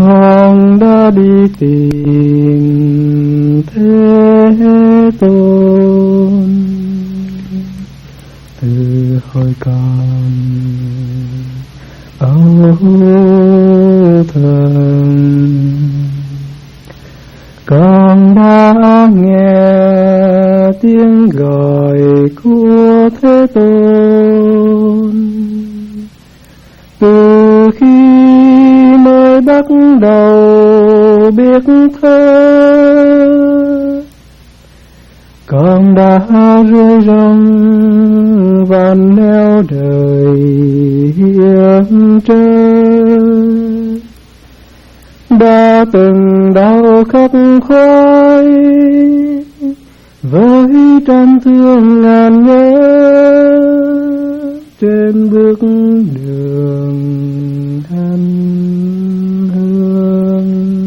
con đã đi tìm Thế Tôn từ hồi còn ấu thơ. Con đã nghe tiếng gọi của Thế Tôn từ khi mới bắt đầu biết thơ. Con đã rơi rong van neo đời hiểm trở, đã từng đau khắc khoái với trăm thương ngàn nhớ trên bước đường hành hương.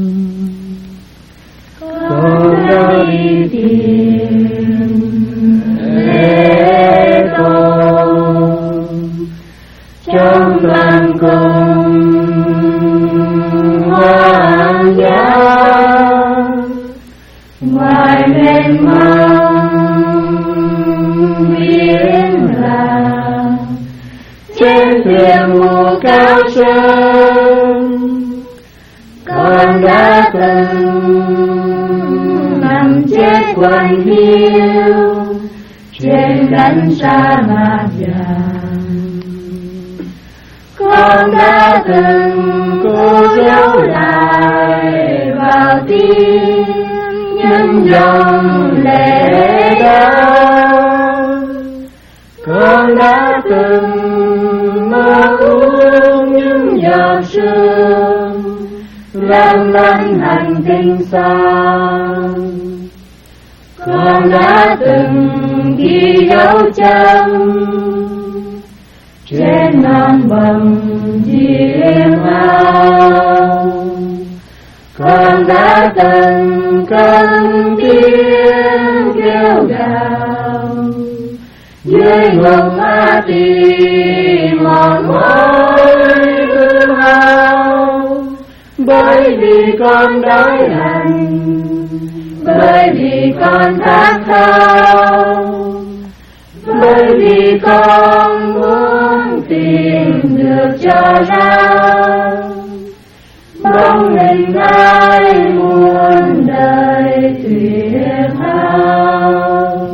Con đã đi tìm Thế Tôn trong ban công hoang dã, ngoài mênh mông biển là trên thuyền mù cao sơn. Con đã từng nằm chết quanh hiu trên đất sa mạc vàng. Con đã từng cố giấu lại vào tim những dòng lệ đau. Con đã từng mơ ước những giọt sương lăn lăn hành tinh xa. Con đã từng ghi dấu chân trên non bồng diêm áo. Con đã từng cất tiếng kêu gào dưới ngọn ma tỳ mòn mỏi hư hao, bởi vì con đói lạnh, bởi vì con khát khao, bởi vì con muốn tìm được cho ra bóng hình ai muôn đời tuyệt hao.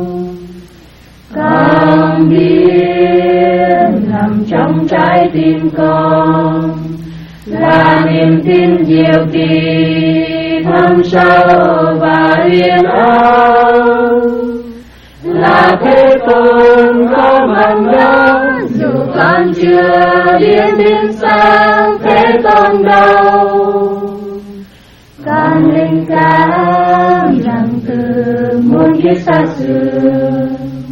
Con biết nằm trong trái tim con là niềm tin diệu kỳ thâm sâu và uyên áo, là Thế Tôn có mặt đó dù con chưa biết đến sáng Thế Tôn đâu. Con linh cảm rằng từ muôn kiếp xa xưa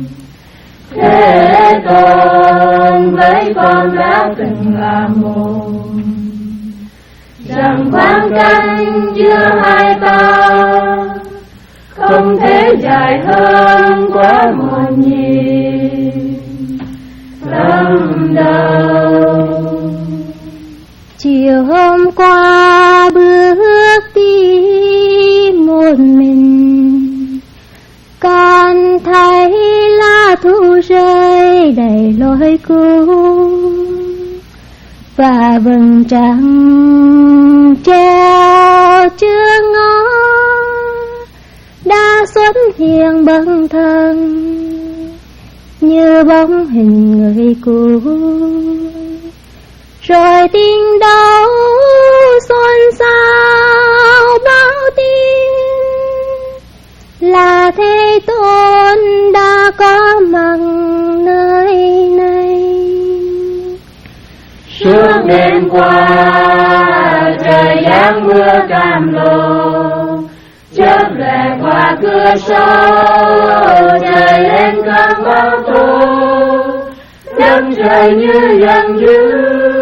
Thế Tôn với con đã từng là một, rằng khoảng cách giữa hai ta không thể dài hơn quá một nhịp tâm đầu. Chiều hôm qua bước đi một mình, con thấy lá thu rơi đầy lối cũ và vầng trăng treo chưa ngó đã xuất hiện bâng thân như bóng hình người cũ. Rồi tiếng đấu xôn xao báo tin là Thế Tôn đã có mặt nơi này. Suốt đêm qua trời giáng mưa cam lồ, chớp lẻ qua cửa sổ trời lên cơn bão tố, đất trời như giận dữ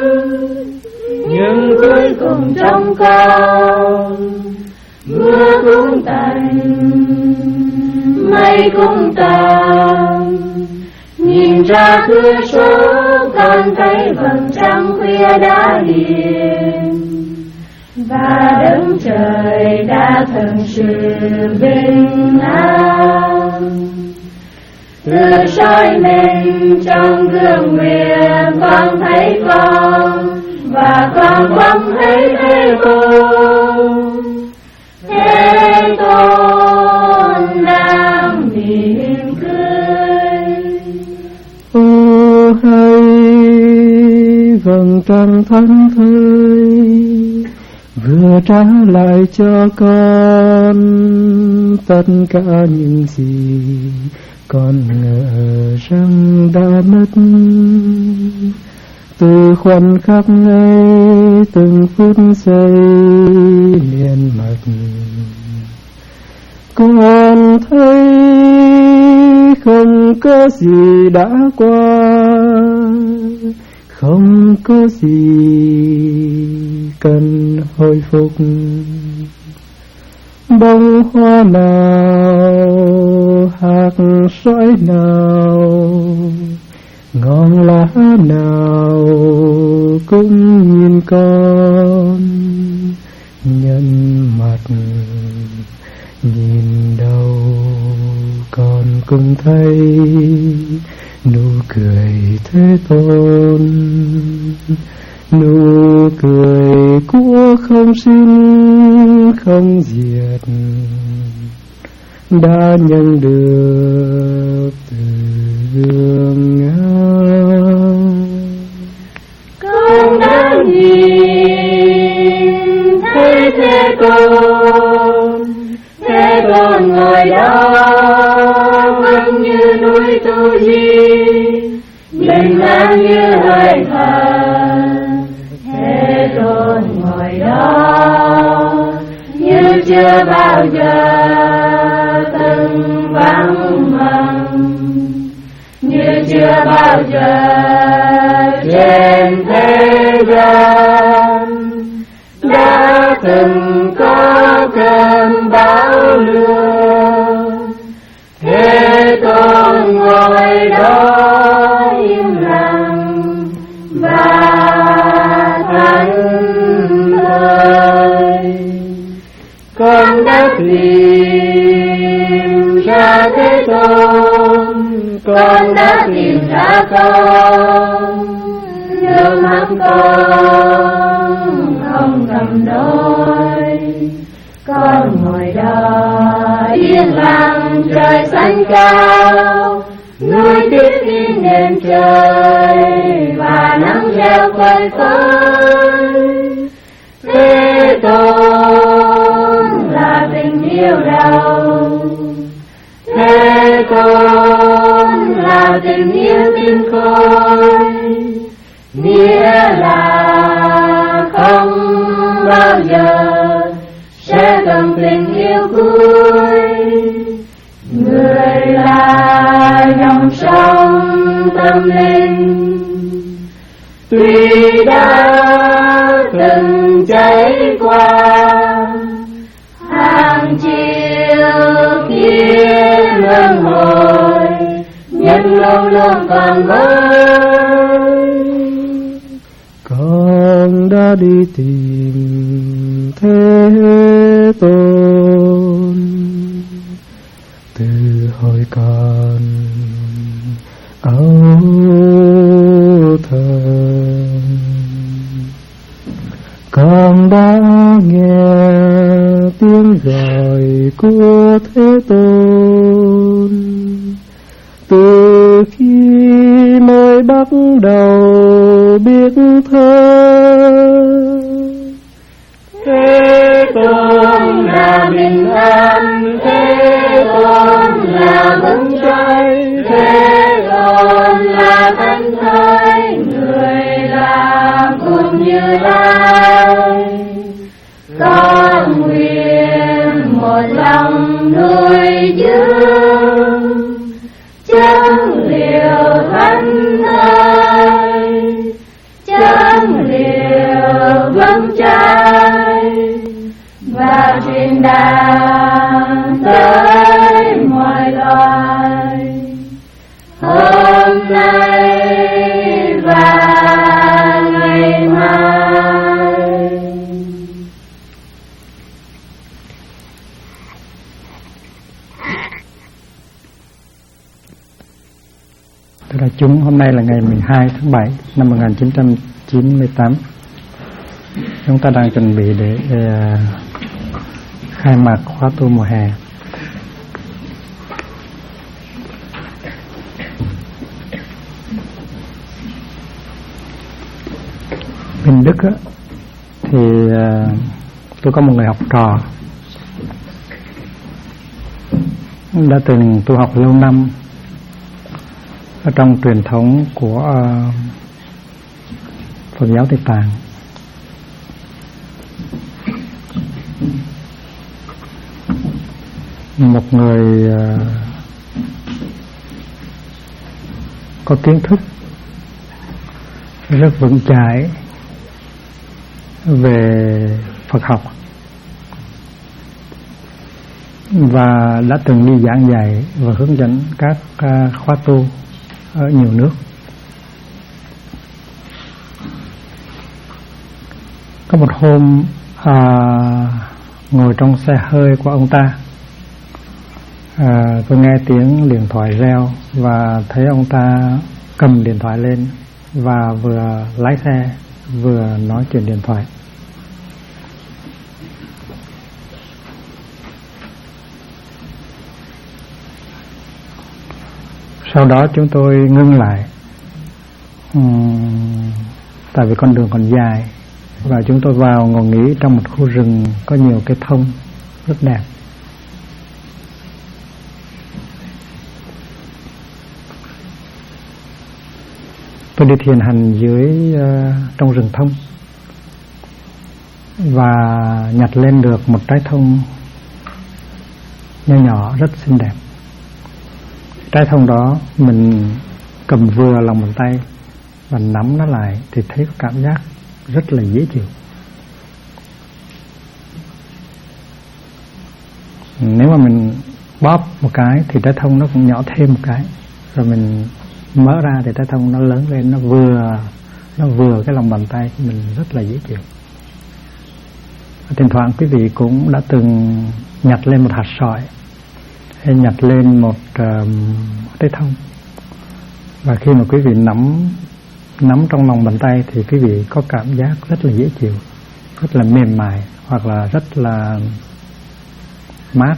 nhưng cuối cùng trông con. Mưa cũng tạnh mây cũng tàn, nhìn ra cửa sổ con thấy vầng trăng khuya đã hiện và Đấng Trời đã thực sự bình an. Từ soi mình trong gương nguyện con thấy con, và con bỗng thấy Thế Tôn đang mỉm cười. Ô hay vầng trăng thánh thơi vừa trả lại cho con tất cả những gì con ngờ rằng đã mất. Từ khoảnh khắc ấy từng phút giây miên mật, con thấy không có gì đã qua, không có gì cần hồi phục. Bông hoa nào, hạt sỏi nào, ngọn lá nào cũng nhìn con, nhân mặt nhìn đâu con cũng thấy nụ cười Thế Tôn, nụ cười của không sinh không diệt đã nhận được từ gương ngao. Con đã nhìn thấy Thế Tôn ngồi đó vẫn như núi Tu Di, bình an như hơi thở. Thế Tôn ngồi đó như chưa bao giờ từng vắng mặt, như chưa bao giờ trên thế gian đã từng có cơn bão lửa. Thế Tôn ngồi đó im lặng và thẫn thờ. Con đã tìm ra Thế Tôn, con đã tìm ra con, nước mắt con không cầm đôi. Con ngồi đó yên lặng trời xanh cao, núi tuyết in đêm trời và nắng reo phơi phới. Thế Tôn là tình yêu đầu, Thế Tôn là tình yêu tinh khôi, nghĩa là không bao giờ sẽ cần tình yêu cuối. Người là dòng sông tâm linh, tuy đã từng chảy qua hàng chiều kia luân hồi, nhưng luôn luôn còn mới. Con đã đi tìm Thế Tôn từ hồi còn ấu thơ. Con đã nghe tiếng gọi của Thế Tôn từ khi mới bắt đầu biết thơ. Thế Tôn là bình an, Thế Tôn là vững chãi, Thế Tôn là thánh thơi, người làm cùng Như Lai. Con nguyện một lòng nuôi dưỡng chân liều thánh thơi, chân liều vững chãi và truyền đạt tới mọi loài. Hôm nay và ngày mai đại chúng, hôm nay là ngày 12 tháng 7 năm 1998. Chúng ta đang chuẩn bị để khai mạc khóa tu mùa hè. Bên Đức á, thì tôi có một người học trò đã từng tu học lâu năm ở trong truyền thống của Phật giáo Tây Tạng. Một người có kiến thức rất vững chãi về Phật học và đã từng đi giảng dạy và hướng dẫn các khóa tu ở nhiều nước. Có một hôm ngồi trong xe hơi của ông ta, tôi nghe tiếng điện thoại reo và thấy ông ta cầm điện thoại lên và vừa lái xe vừa nói chuyện điện thoại. Sau đó chúng tôi ngưng lại, tại vì con đường còn dài, và chúng tôi vào ngồi nghỉ trong một khu rừng có nhiều cây thông rất đẹp. Tôi đi thiền hành dưới trong rừng thông và nhặt lên được một trái thông nho nhỏ rất xinh đẹp. Trái thông đó mình cầm vừa lòng bàn tay và nắm nó lại thì thấy có cảm giác rất là dễ chịu. Nếu mà mình bóp một cái thì trái thông nó cũng nhỏ thêm một cái, rồi mình mở ra thì trái thông nó lớn lên, nó vừa cái lòng bàn tay của mình, rất là dễ chịu. Thỉnh thoảng quý vị cũng đã từng nhặt lên một hạt sỏi hay nhặt lên một trái thông, và khi mà quý vị nắm trong lòng bàn tay thì quý vị có cảm giác rất là dễ chịu, rất là mềm mại hoặc là rất là mát.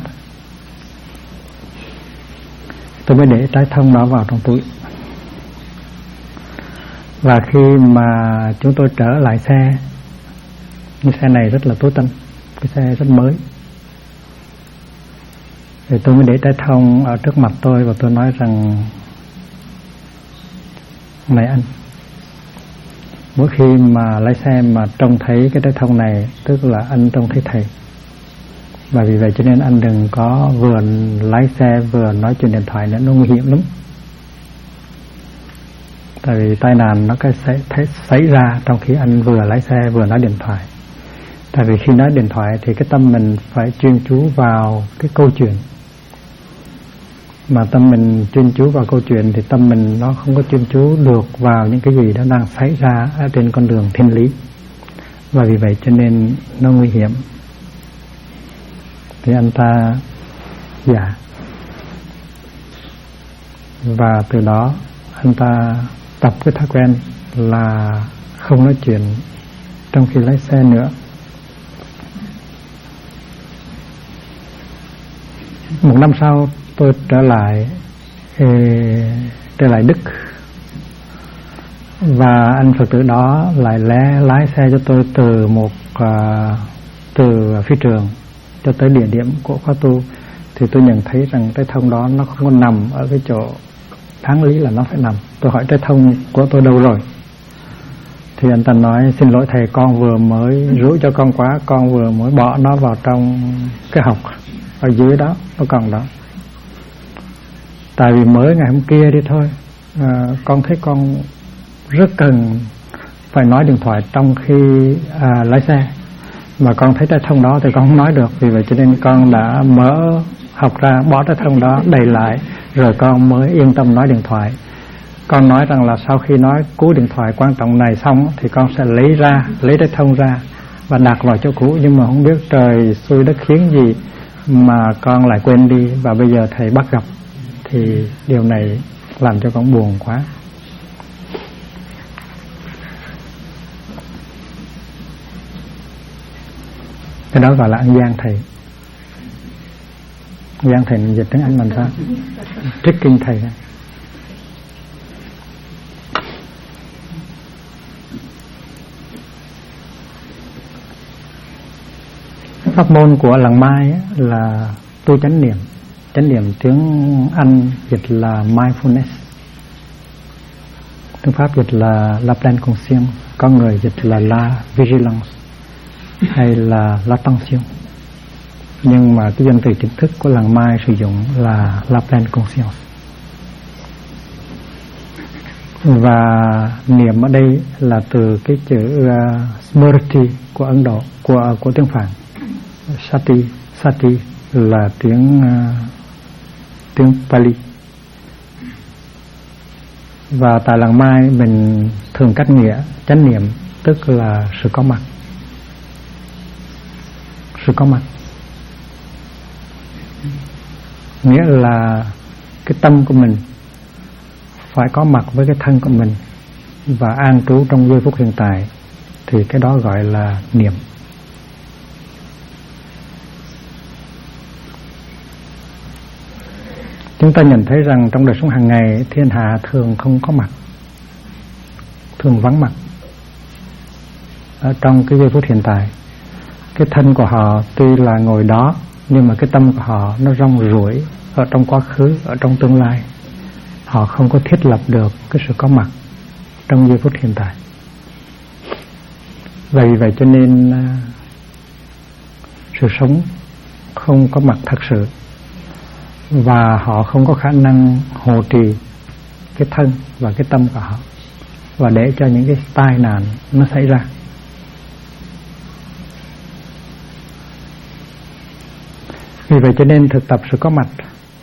Tôi mới để trái thông đó vào trong túi. Và khi mà chúng tôi trở lại xe, cái xe này rất là tối tân, cái xe rất mới, thì tôi mới để trái thông ở trước mặt tôi và tôi nói rằng: này anh, mỗi khi mà lái xe mà trông thấy cái trái thông này, tức là anh trông thấy thầy. Và vì vậy cho nên anh đừng có vừa lái xe vừa nói chuyện điện thoại nữa, nó nguy hiểm lắm. Tại vì tai nạn nó xảy ra trong khi anh vừa lái xe vừa nói điện thoại. Tại vì khi nói điện thoại thì cái tâm mình phải chuyên chú vào cái câu chuyện, mà tâm mình chuyên chú vào câu chuyện thì tâm mình nó không có chuyên chú được vào những cái gì đó đang xảy ra ở trên con đường thiên lý. Và vì vậy cho nên nó nguy hiểm. Thì anh ta dạ, và từ đó anh ta tập cái thói quen là không nói chuyện trong khi lái xe nữa. Một năm sau tôi trở lại Đức, và anh Phật tử đó lại lái xe cho tôi từ phi trường cho tới địa điểm của khóa tu. Thì tôi nhận thấy rằng trái thông đó nó không có nằm ở cái chỗ đáng lý là nó phải nằm. Tôi hỏi trái thông của tôi đâu rồi, thì anh ta nói: xin lỗi thầy, con vừa mới rủi cho con quá, con vừa mới bỏ nó vào trong cái hộc ở dưới đó, nó còn đó. Tại vì mới ngày hôm kia đi thôi, con thấy con rất cần phải nói điện thoại trong khi lái xe, mà con thấy trái thông đó thì con không nói được. Vì vậy cho nên con đã mở học ra, bỏ trái thông đó đầy lại, rồi con mới yên tâm nói điện thoại. Con nói rằng là sau khi nói cú điện thoại quan trọng này xong thì con sẽ lấy trái thông ra và đặt vào chỗ cũ. Nhưng mà không biết trời xui đất khiến gì mà con lại quên đi, và bây giờ thầy bắt gặp. Thì điều này làm cho con buồn quá. Cái đó gọi là ăn gian thầy. Gian thầy mình dịch tiếng Anh làm sao? Tricking thầy. Pháp môn của làng Mai là tu chánh niệm. Chánh niệm tiếng Anh dịch là mindfulness, tiếng Pháp dịch là la pleine conscience, có người dịch là la vigilance hay là l'attention, nhưng mà cái danh từ chính thức của làng Mai sử dụng là la pleine conscience. Và niệm ở đây là từ cái chữ smriti của Ấn Độ, của tiếng Phạn. Sati là tiếng Pali. Và tại làng Mai mình thường cách nghĩa chánh niệm tức là sự có mặt. Sự có mặt nghĩa là cái tâm của mình phải có mặt với cái thân của mình và an trú trong giây phút hiện tại, thì cái đó gọi là niệm. Chúng ta nhận thấy rằng trong đời sống hàng ngày thiên hạ thường không có mặt, thường vắng mặt ở trong cái giây phút hiện tại. Cái thân của họ tuy là ngồi đó, nhưng mà cái tâm của họ nó rong ruổi ở trong quá khứ, ở trong tương lai. Họ không có thiết lập được cái sự có mặt trong giây phút hiện tại. Vì vậy cho nên sự sống không có mặt thật sự, và họ không có khả năng hộ trì cái thân và cái tâm của họ, và để cho những cái tai nạn nó xảy ra. Vì vậy cho nên thực tập sự có mặt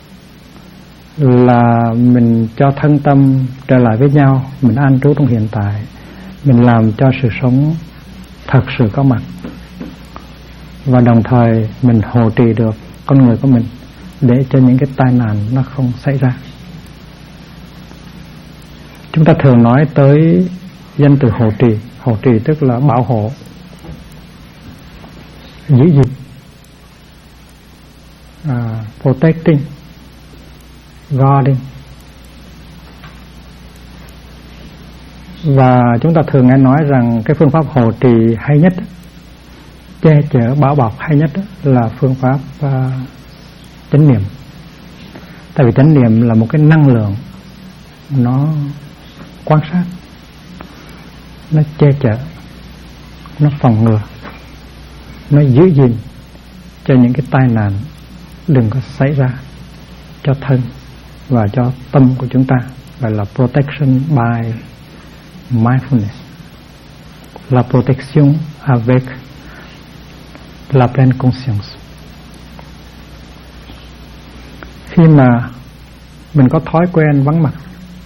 là mình cho thân tâm trở lại với nhau, mình an trú trong hiện tại, mình làm cho sự sống thật sự có mặt, và đồng thời mình hộ trì được con người của mình để cho những cái tai nạn nó không xảy ra. Chúng ta thường nói tới danh từ hộ trì. Hộ trì tức là bảo hộ, giữ gìn, protecting, guarding. Và chúng ta thường nghe nói rằng cái phương pháp hộ trì hay nhất, che chở bảo bọc hay nhất là phương pháp chánh niệm. Tại vì chánh niệm là một cái năng lượng, nó quan sát, nó che chở, nó phòng ngừa, nó giữ gìn cho những cái tai nạn đừng có xảy ra cho thân và cho tâm của chúng ta, gọi là protection by mindfulness, la protection avec la pleine conscience. Khi mà mình có thói quen vắng mặt,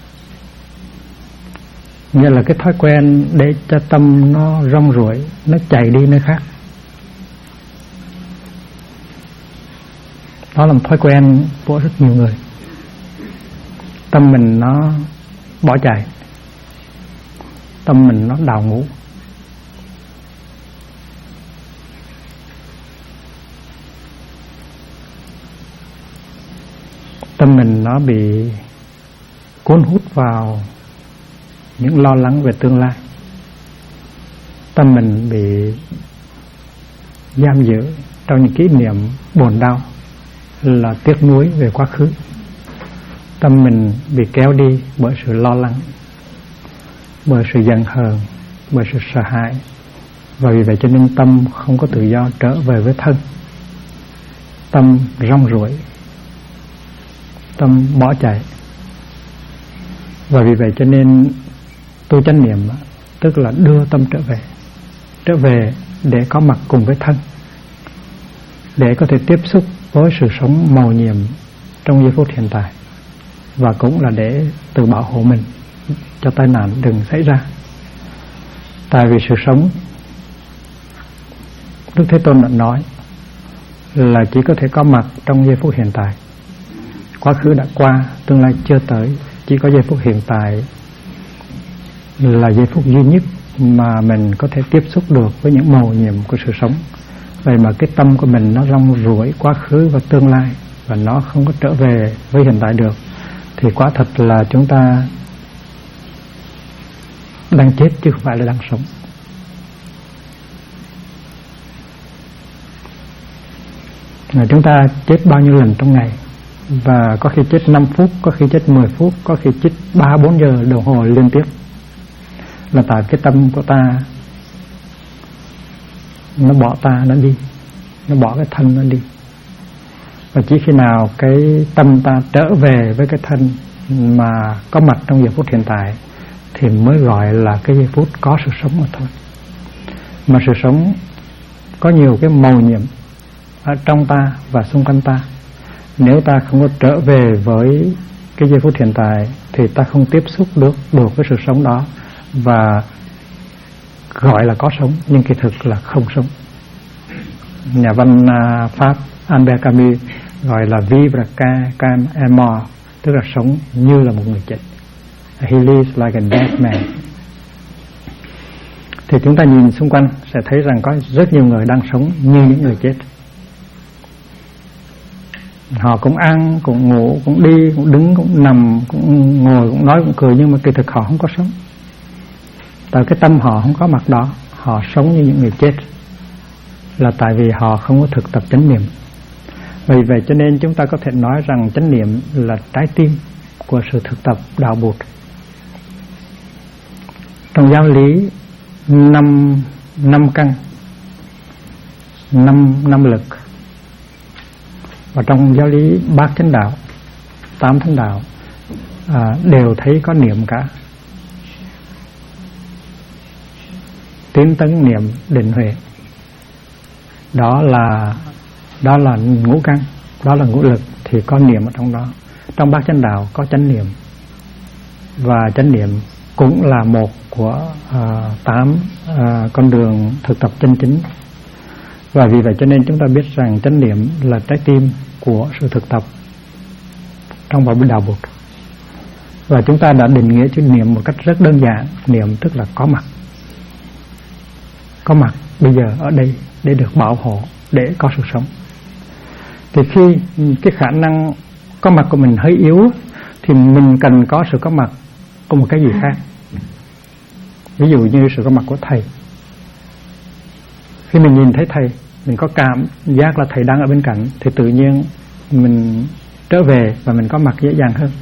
nghĩa là cái thói quen để cho tâm nó rong ruổi, nó chạy đi nơi khác. Đó là một thói quen của rất nhiều người. Tâm mình nó bỏ chạy, tâm mình nó đào ngũ. Tâm mình nó bị cuốn hút vào những lo lắng về tương lai. Tâm mình bị giam giữ trong những kỷ niệm buồn đau, là tiếc nuối về quá khứ. Tâm mình bị kéo đi bởi sự lo lắng, bởi sự giận hờn, bởi sự sợ hãi. Và vì vậy cho nên tâm không có tự do trở về với thân. Tâm rong ruổi, tâm bỏ chạy. Và vì vậy cho nên tu chánh niệm tức là đưa tâm trở về để có mặt cùng với thân, để có thể tiếp xúc với sự sống màu nhiệm trong giây phút hiện tại, và cũng là để tự bảo hộ mình cho tai nạn đừng xảy ra. Tại vì sự sống, Đức Thế Tôn đã nói là chỉ có thể có mặt trong giây phút hiện tại. Quá khứ đã qua, tương lai chưa tới, chỉ có giây phút hiện tại là giây phút duy nhất mà mình có thể tiếp xúc được với những mầu nhiệm của sự sống. Vậy mà cái tâm của mình nó rong ruổi quá khứ và tương lai, và nó không có trở về với hiện tại được, thì quả thật là chúng ta đang chết chứ không phải là đang sống. Chúng ta chết bao nhiêu lần trong ngày, và có khi chết 5 phút, có khi chết 10 phút, có khi chết 3-4 giờ đồng hồ liên tiếp, là tại cái tâm của ta nó bỏ ta nó đi, nó bỏ cái thân nó đi. Và chỉ khi nào cái tâm ta trở về với cái thân mà có mặt trong giờ phút hiện tại thì mới gọi là cái giây phút có sự sống mà thôi. Mà sự sống có nhiều cái mầu nhiệm ở trong ta và xung quanh ta. Nếu ta không có trở về với cái giây phút hiện tại thì ta không tiếp xúc được với sự sống đó, và gọi là có sống nhưng kỳ thực là không sống. Nhà văn Pháp Albert Camus gọi là vivre comme un mort, tức là sống như là một người chết. He lives like a dead man. Thì chúng ta nhìn xung quanh sẽ thấy rằng có rất nhiều người đang sống như những người chết. Họ cũng ăn, cũng ngủ, cũng đi, cũng đứng, cũng nằm, cũng ngồi, cũng nói, cũng cười, nhưng mà kỳ thực họ không có sống. Tại cái tâm họ không có mặt đó. Họ sống như những người chết, là tại vì họ không có thực tập chánh niệm. Vì vậy cho nên chúng ta có thể nói rằng chánh niệm là trái tim của sự thực tập đạo Bụt. Trong giáo lý 5 căn, 5 lực, và trong giáo lý bát chánh đạo, 8 thánh đạo đều thấy có niệm cả. Tiến tấn niệm định huệ, đó là ngũ căn, đó là ngũ lực, thì có niệm ở trong đó. Trong bát chánh đạo có chánh niệm, và chánh niệm cũng là một của 8 con đường thực tập chân chính. Và vì vậy cho nên chúng ta biết rằng chánh niệm là trái tim của sự thực tập trong bảo đạo Bụt. Và chúng ta đã định nghĩa chữ niệm một cách rất đơn giản. Niệm tức là có mặt. Có mặt bây giờ ở đây để được bảo hộ, để có sự sống. Thì khi cái khả năng có mặt của mình hơi yếu thì mình cần có sự có mặt của một cái gì khác. Ví dụ như sự có mặt của thầy. Khi mình nhìn thấy thầy, mình có cảm giác là thầy đang ở bên cạnh, thì tự nhiên mình trở về và mình có mặt dễ dàng hơn.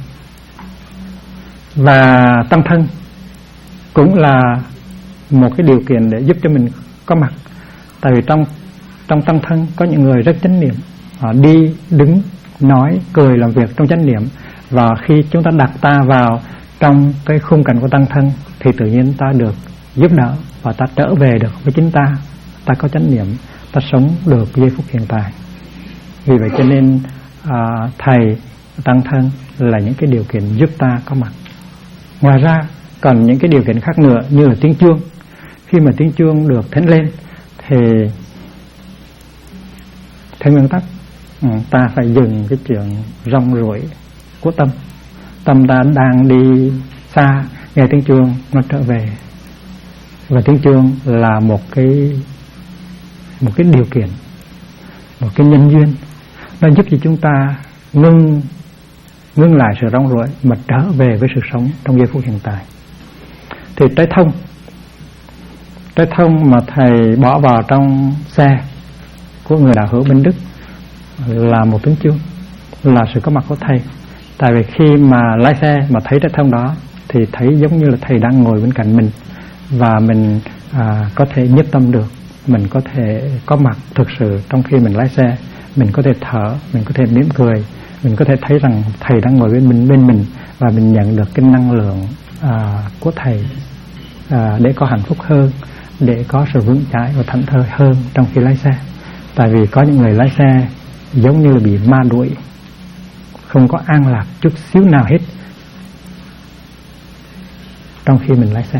Và tăng thân cũng là một cái điều kiện để giúp cho mình có mặt. Tại vì trong tăng thân có những người rất chánh niệm, họ đi, đứng, nói, cười, làm việc trong chánh niệm. Và khi chúng ta đặt ta vào trong cái khung cảnh của tăng thân thì tự nhiên ta được giúp đỡ và ta trở về được với chính ta. Ta có chánh niệm, ta sống được giây phút hiện tại. Vì vậy cho nên thầy, tăng thân là những cái điều kiện giúp ta có mặt. Ngoài ra còn những cái điều kiện khác nữa, như là tiếng chuông. Khi mà tiếng chuông được thánh lên thì theo nguyên tắc ta phải dừng cái chuyện rong ruổi của tâm. Tâm ta đang đi xa, nghe tiếng chuông nó trở về. Và tiếng chuông là một cái điều kiện, một cái nhân duyên, nó giúp cho chúng ta ngưng lại sự rong ruổi mà trở về với sự sống trong giây phút hiện tại. Thì trái thông mà thầy bỏ vào trong xe của người đạo hữu bên Đức là một tiếng chuông, là sự có mặt của thầy. Tại vì khi mà lái xe mà thấy trái thông đó thì thấy giống như là thầy đang ngồi bên cạnh mình, và mình có thể nhiếp tâm được, mình có thể có mặt thực sự trong khi mình lái xe. Mình có thể thở, mình có thể mỉm cười, mình có thể thấy rằng thầy đang ngồi bên mình, và mình nhận được cái năng lượng của thầy để có hạnh phúc hơn, để có sự vững chãi và thảnh thơi hơn trong khi lái xe. Tại vì có những người lái xe giống như là bị ma đuổi, không có an lạc chút xíu nào hết trong khi mình lái xe.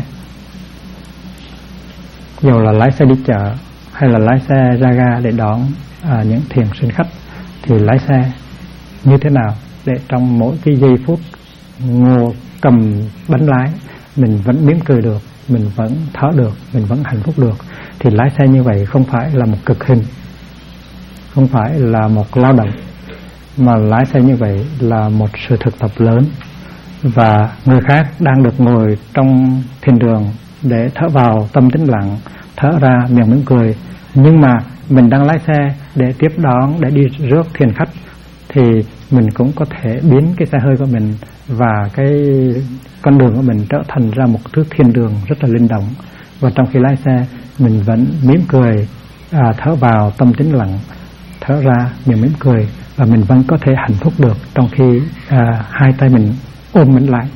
Dù là lái xe đi chợ hay là lái xe ra ga để đón những thiền sinh khách, thì lái xe như thế nào để trong mỗi cái giây phút cầm bánh lái, mình vẫn mỉm cười được, mình vẫn thở được, mình vẫn hạnh phúc được, thì lái xe như vậy không phải là một cực hình, không phải là một lao động, mà lái xe như vậy là một sự thực tập lớn. Và người khác đang được ngồi trong thiền đường để thở vào tâm tĩnh lặng, thở ra miệng mỉm cười, nhưng mà mình đang lái xe để tiếp đón, để đi rước thiền khách, thì mình cũng có thể biến cái xe hơi của mình và cái con đường của mình trở thành ra một thứ thiên đường rất là linh động. Và trong khi lái xe mình vẫn mỉm cười, thở vào tâm tĩnh lặng, thở ra miệng mỉm cười, và mình vẫn có thể hạnh phúc được trong khi hai tay mình ôm bánh lái.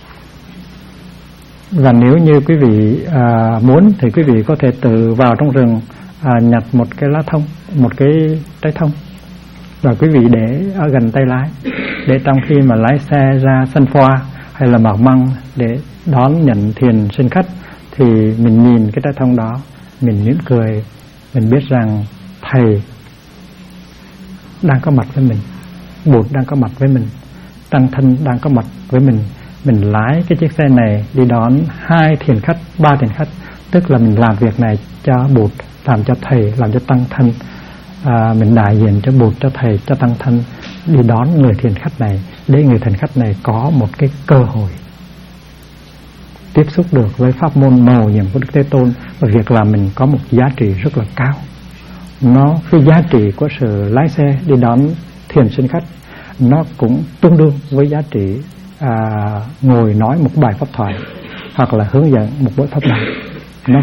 Và nếu như quý vị muốn thì quý vị có thể tự vào trong rừng nhặt một cái lá thông, một cái trái thông, và quý vị để ở gần tay lái, để trong khi mà lái xe ra sân phoa hay là Mạc Măng để đón nhận thiền sinh khách, thì mình nhìn cái trái thông đó, mình mỉm cười, mình biết rằng thầy đang có mặt với mình, Bụt đang có mặt với mình, Tăng Thân đang có mặt với mình. Mình lái cái chiếc xe này đi đón 2 thiền khách, 3 thiền khách, tức là mình làm việc này cho Bụt, làm cho thầy, làm cho Tăng Thân, mình đại diện cho Bụt, cho thầy, cho Tăng Thân đi đón người thiền khách này, để người thiền khách này có một cái cơ hội tiếp xúc được với pháp môn mầu nhiệm của Đức Thế Tôn. Và việc làm mình có một giá trị rất là cao. Cái giá trị của sự lái xe đi đón thiền sinh khách nó cũng tương đương với giá trị ngồi nói một bài pháp thoại hoặc là hướng dẫn một buổi pháp đàm. Nó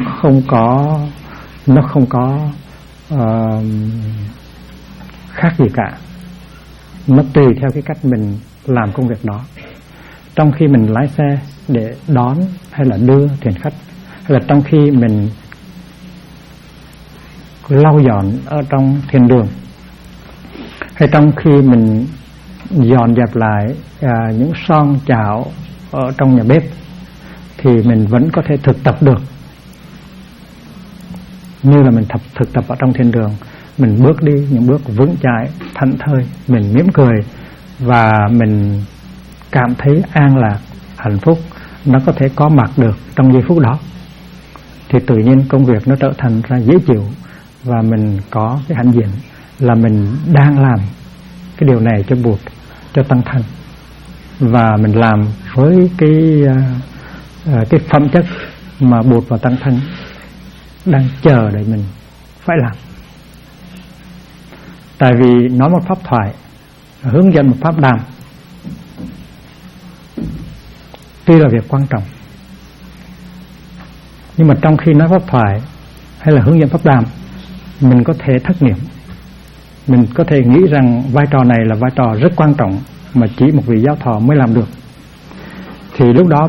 không có khác gì cả. Nó tùy theo cái cách mình làm công việc đó. Trong khi mình lái xe để đón hay là đưa thiền khách, hay là trong khi mình lau dọn ở trong thiền đường, hay trong khi mình dọn dẹp lại những son chảo ở trong nhà bếp, thì mình vẫn có thể thực tập được như là mình thực tập ở trong thiền đường. Mình bước đi những bước vững chãi, thảnh thơi, mình mỉm cười và mình cảm thấy an lạc, hạnh phúc nó có thể có mặt được trong giây phút đó, thì tự nhiên công việc nó trở thành ra dễ chịu. Và mình có cái hãnh diện là mình đang làm cái điều này cho Bụt, cho Tăng Thân, và mình làm với cái phẩm chất mà Bụt và Tăng Thân đang chờ đợi mình phải làm. Tại vì nói một pháp thoại, hướng dẫn một pháp đàm tuy là việc quan trọng, nhưng mà trong khi nói pháp thoại hay là hướng dẫn pháp đàm, mình có thể thất niệm, mình có thể nghĩ rằng vai trò này là vai trò rất quan trọng mà chỉ một vị giáo thọ mới làm được, thì lúc đó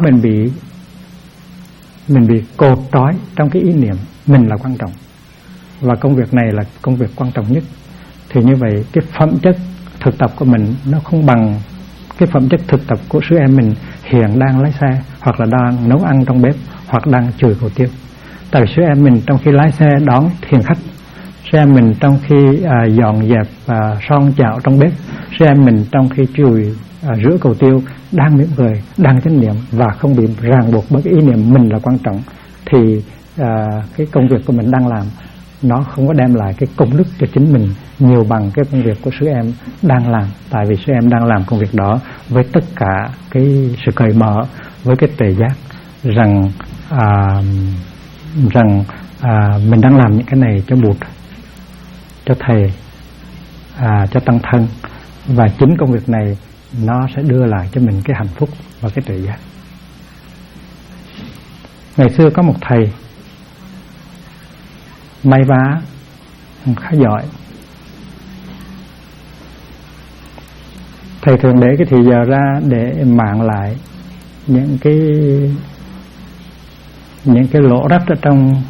mình bị cột trói trong cái ý niệm mình là quan trọng và công việc này là công việc quan trọng nhất. Thì như vậy cái phẩm chất thực tập của mình nó không bằng cái phẩm chất thực tập của sư em mình hiện đang lái xe, hoặc là đang nấu ăn trong bếp, hoặc đang chùi cầu tiêu. Tại vì sư em mình trong khi lái xe đón thiền khách, sư em mình trong khi dọn dẹp son chảo trong bếp, sư em mình trong khi chùi rửa cầu tiêu đang mỉm cười, đang chánh niệm và không bị ràng buộc bởi cái ý niệm mình là quan trọng, thì cái công việc của mình đang làm nó không có đem lại cái công đức cho chính mình nhiều bằng cái công việc của sư em đang làm. Tại vì sư em đang làm công việc đó với tất cả cái sự cởi mở, với cái tuệ giác rằng mình đang làm những cái này cho Bụt, cho thầy, cho Tăng Thân, và chính công việc này nó sẽ đưa lại cho mình cái hạnh phúc và cái tuệ giác. Ngày xưa có một thầy may vá khá giỏi. Thầy thường để cái thì giờ ra để mạng lại những cái lỗ rách ở trong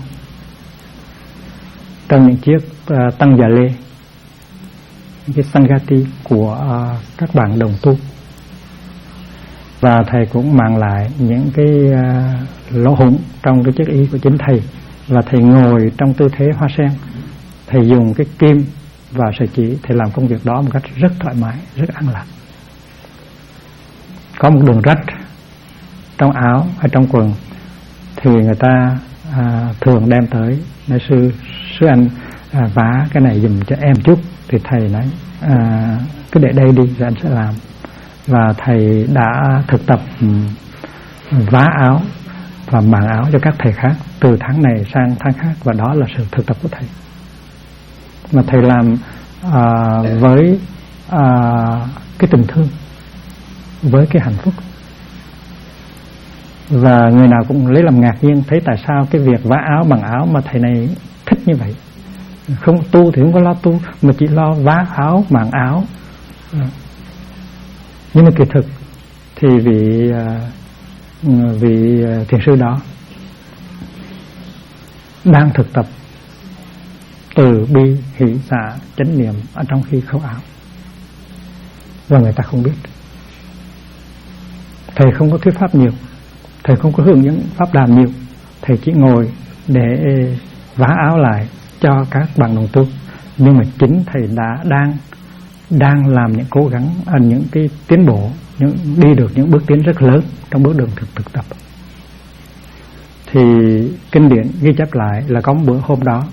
những chiếc tăng già lê, những cái sangati của các bạn đồng tu. Và thầy cũng mạng lại những cái lỗ hổng trong cái chiếc y của chính thầy. Và thầy ngồi trong tư thế hoa sen, thầy dùng cái kim và sợi chỉ, thầy làm công việc đó một cách rất thoải mái, rất an lạc. có một đường rách trong áo hay trong quần thì người ta thường đem tới nói sư anh vá cái này dùm cho em chút, thì thầy nói cứ để đây đi rồi anh sẽ làm. Và thầy đã thực tập vá áo và màng áo cho các thầy khác từ tháng này sang tháng khác, và đó là sự thực tập của thầy. Mà thầy làm với cái tình thương, với cái hạnh phúc, và người nào cũng lấy làm ngạc nhiên thấy tại sao cái việc vá áo bằng áo mà thầy này thích như vậy. Không tu thì không có lo tu, mà chỉ lo vá áo bằng áo. Nhưng mà kỳ thực thì vị thiền sư đó đang thực tập từ bi hỷ xả chánh niệm ở trong khi khâu áo, và người ta không biết. Thầy không có thuyết pháp nhiều, thầy không có hướng dẫn pháp đàn nhiều, thầy chỉ ngồi để vá áo lại cho các bạn đồng tu. Nhưng mà chính thầy đang làm những cố gắng, những cái tiến bộ, đi được những bước tiến rất lớn trong bước đường thực tập. Thì kinh điển ghi chép lại là có một bữa hôm đó,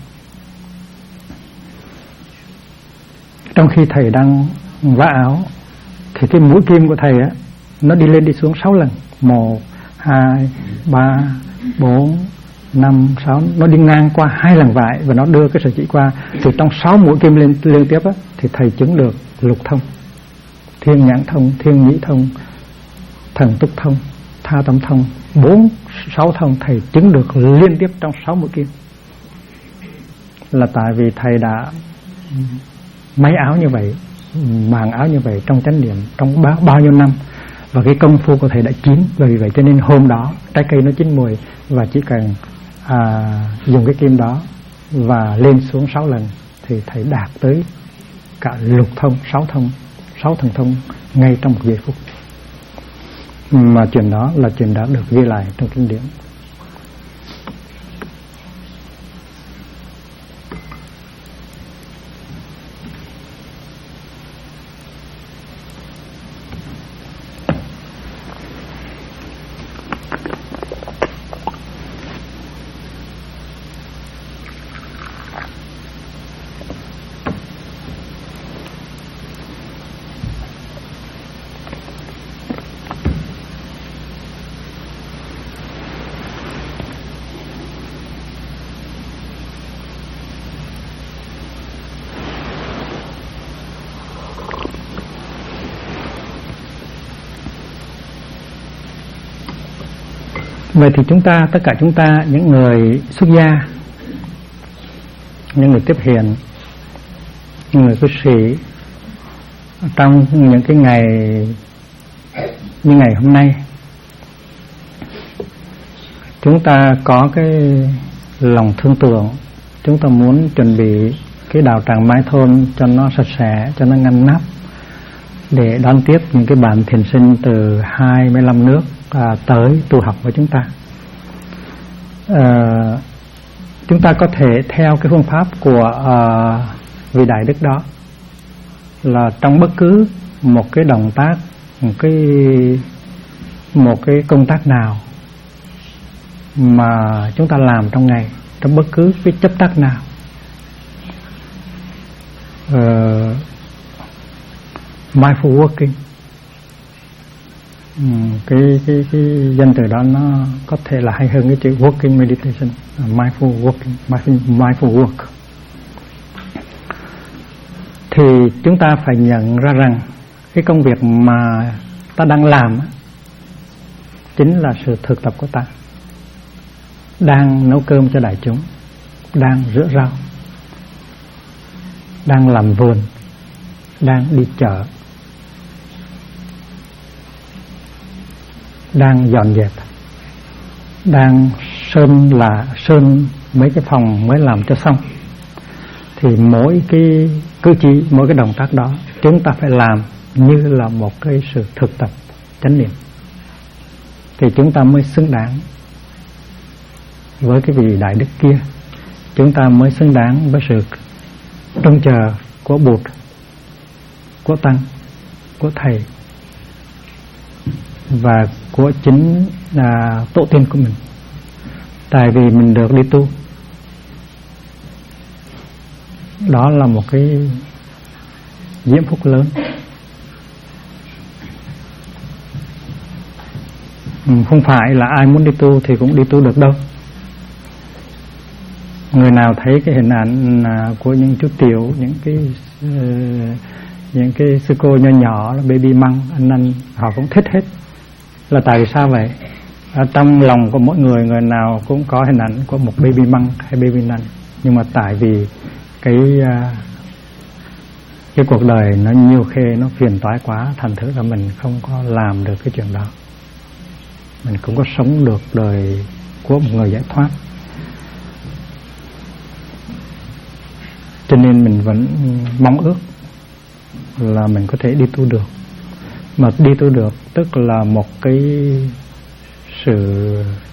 trong khi thầy đang vá áo thì cái mũi kim của thầy á, nó đi lên đi xuống 6 lần. 1, 2, 3, 4, 5, 6. Nó đi ngang qua 2 lần vải và nó đưa cái sợi chỉ qua. Thì trong 6 mũi kim liên tiếp á, thì thầy chứng được lục thông, thiên nhãn thông, thiên nhĩ thông, thần túc thông, tha tâm thông, 6 thông thầy chứng được liên tiếp trong 6 mũi kim. Là tại vì thầy đã máy áo như vậy, màng áo như vậy trong chánh niệm trong bao nhiêu năm, và cái công phu của thầy đã chín. Và vì vậy cho nên hôm đó trái cây nó chín mùi, và chỉ cần dùng cái kim đó và lên xuống 6 lần thì thầy đạt tới cả lục thông, 6 thần thông ngay trong một giây phút. Mà chuyện đó là chuyện đã được ghi lại trong kinh điển. Vậy thì tất cả chúng ta, những người xuất gia, những người tiếp hiền, những người cư sĩ, trong những cái ngày như ngày hôm nay, chúng ta có cái lòng thương tưởng, chúng ta muốn chuẩn bị cái đạo tràng Mái Thôn cho nó sạch sẽ, cho nó ngăn nắp, để đón tiếp những cái bạn thiền sinh từ 25 nước tới tu học với chúng ta. Chúng ta có thể theo cái phương pháp của vị đại đức đó, là trong bất cứ một cái động tác, một cái công tác nào mà chúng ta làm trong ngày, trong bất cứ cái chấp tác nào, mindful working, cái danh từ đó nó có thể là hay hơn cái chữ working meditation, mindful working, mindful work. Thì chúng ta phải nhận ra rằng cái công việc mà ta đang làm chính là sự thực tập của ta. Đang nấu cơm cho đại chúng, đang rửa rau, đang làm vườn, đang đi chợ, đang dọn dẹp, đang sơn mấy cái phòng mới làm cho xong. Thì mỗi cái cử chỉ, mỗi cái động tác đó chúng ta phải làm như là một cái sự thực tập chánh niệm, thì chúng ta mới xứng đáng với cái vị đại đức kia, chúng ta mới xứng đáng với sự trông chờ của Bụt, của Tăng, của Thầy, và của chính tổ tiên của mình. Tại vì mình được đi tu, đó là một cái diễm phúc lớn. Không phải là ai muốn đi tu thì cũng đi tu được đâu. Người nào thấy cái hình ảnh của những chú tiểu, những cái sư cô nho nhỏ là baby monk, anh năn, họ cũng thích hết. Là tại vì sao vậy? Ở trong lòng của mỗi người, người nào cũng có hình ảnh của một baby monk hay baby nun. Nhưng mà tại vì cái cuộc đời nó nhiều khi nó phiền toái quá, thành thử là mình không có làm được cái chuyện đó. Mình cũng có sống được đời của một người giải thoát. Cho nên mình vẫn mong ước là mình có thể đi tu được. Mà đi tu được tức là một cái sự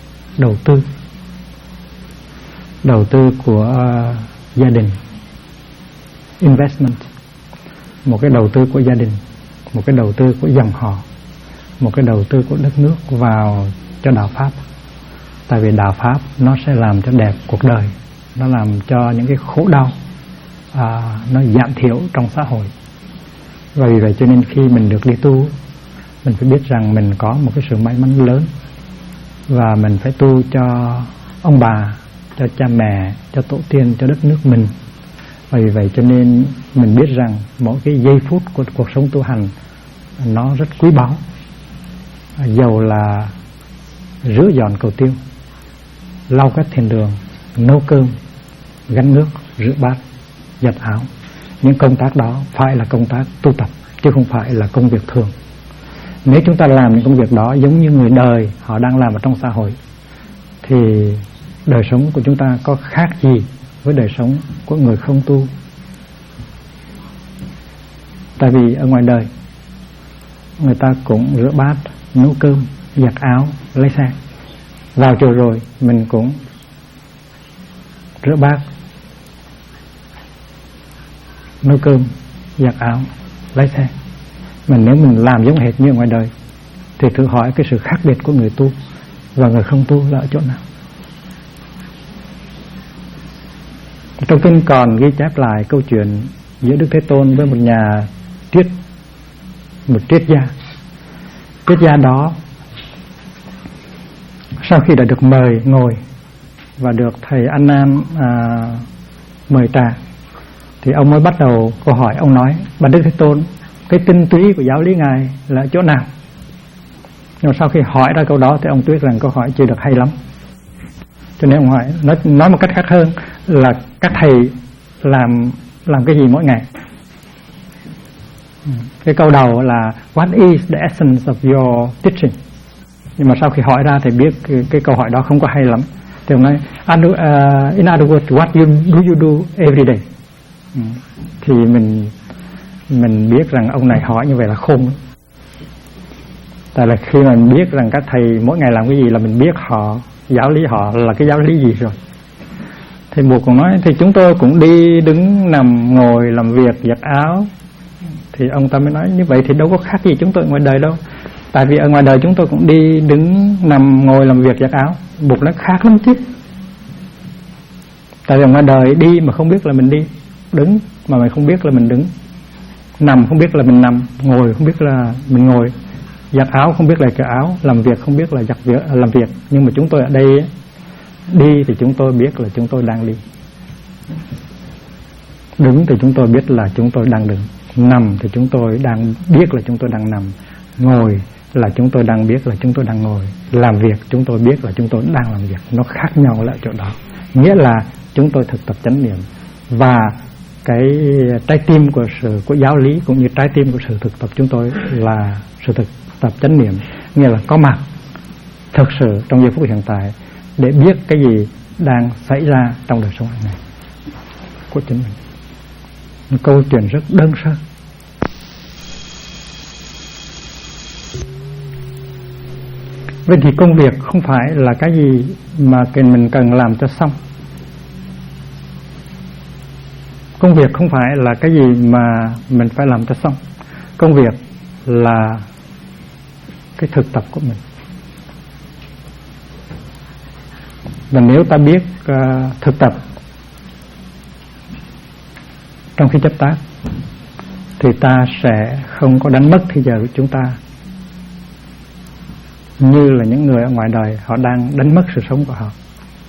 đầu tư của gia đình, investment, một cái đầu tư của gia đình, một cái đầu tư của dòng họ, một cái đầu tư của đất nước vào cho đạo Pháp. Tại vì đạo Pháp nó sẽ làm cho đẹp cuộc đời, nó làm cho những cái khổ đau nó giảm thiểu trong xã hội. Và vì vậy cho nên khi mình được đi tu, mình phải biết rằng mình có một cái sự may mắn lớn, và mình phải tu cho ông bà, cho cha mẹ, cho tổ tiên, cho đất nước mình. Và vì vậy cho nên mình biết rằng mỗi cái giây phút của cuộc sống tu hành nó rất quý báu. Dầu là rửa dọn cầu tiêu, lau quét thiền đường, nấu cơm, gánh nước, rửa bát, giặt áo, những công tác đó phải là công tác tu tập, chứ không phải là công việc thường. Nếu chúng ta làm những công việc đó giống như người đời họ đang làm ở trong xã hội, thì đời sống của chúng ta có khác gì với đời sống của người không tu? Tại vì ở ngoài đời người ta cũng rửa bát, nấu cơm, giặt áo, lấy xe. Vào chùa rồi mình cũng rửa bát, nấu cơm, giặt áo, lấy xe. Mà nếu mình làm giống hệt như ở ngoài đời thì thử hỏi cái sự khác biệt của người tu và người không tu là ở chỗ nào? Trong kinh còn ghi chép lại câu chuyện giữa Đức Thế Tôn với một triết gia. Triết gia đó sau khi đã được mời ngồi và được thầy An Nan mời trà, thì ông mới bắt đầu câu hỏi. Ông nói: Bạch Đức Thế Tôn, cái tinh túy của giáo lý Ngài là chỗ nào? Nhưng sau khi hỏi ra câu đó thì ông tuyết rằng câu hỏi chưa được hay lắm. Cho nên ông hỏi, nói một cách khác hơn là các thầy làm cái gì mỗi ngày? Cái câu đầu là What is the essence of your teaching? Nhưng mà sau khi hỏi ra thì biết cái câu hỏi đó không có hay lắm. Thì ông nói in other words, what do you do every day? Thì mình biết rằng ông này hỏi như vậy là khôn. Tại là khi mà mình biết rằng các thầy mỗi ngày làm cái gì là mình biết giáo lý họ là cái giáo lý gì rồi. Thầy Mục còn nói thì chúng tôi cũng đi đứng nằm ngồi làm việc giặt áo. Thì ông ta mới nói như vậy thì đâu có khác gì chúng tôi ở ngoài đời đâu. Tại vì ở ngoài đời chúng tôi cũng đi đứng nằm ngồi làm việc giặt áo. Mục nó khác lắm chứ. Tại vì ở ngoài đời đi mà không biết là mình đi, đứng mà mày không biết là mình đứng, nằm không biết là mình nằm, ngồi không biết là mình ngồi, giặt áo không biết là cái áo, làm việc không biết là làm việc. Nhưng mà chúng tôi ở đây đi thì chúng tôi biết là chúng tôi đang đi, đứng thì chúng tôi biết là chúng tôi đang đứng, nằm thì chúng tôi đang biết là chúng tôi đang nằm, ngồi là chúng tôi đang biết là chúng tôi đang ngồi, làm việc chúng tôi biết là chúng tôi đang làm việc. Nó khác nhau là chỗ đó. Nghĩa là chúng tôi thực tập chánh niệm, và cái trái tim của giáo lý cũng như trái tim của sự thực tập chúng tôi là sự thực tập chánh niệm, nghĩa là có mặt thực sự trong giây phút hiện tại để biết cái gì đang xảy ra trong đời sống hàng ngày của chính mình. Một câu chuyện rất đơn sơ. Vậy thì công việc không phải là cái gì mà mình cần làm cho xong. Công việc không phải là cái gì mà mình phải làm cho xong. Công việc là cái thực tập của mình. Và nếu ta biết thực tập trong khi chấp tác thì ta sẽ không có đánh mất thời giờ của chúng ta như là những người ở ngoài đời họ đang đánh mất sự sống của họ.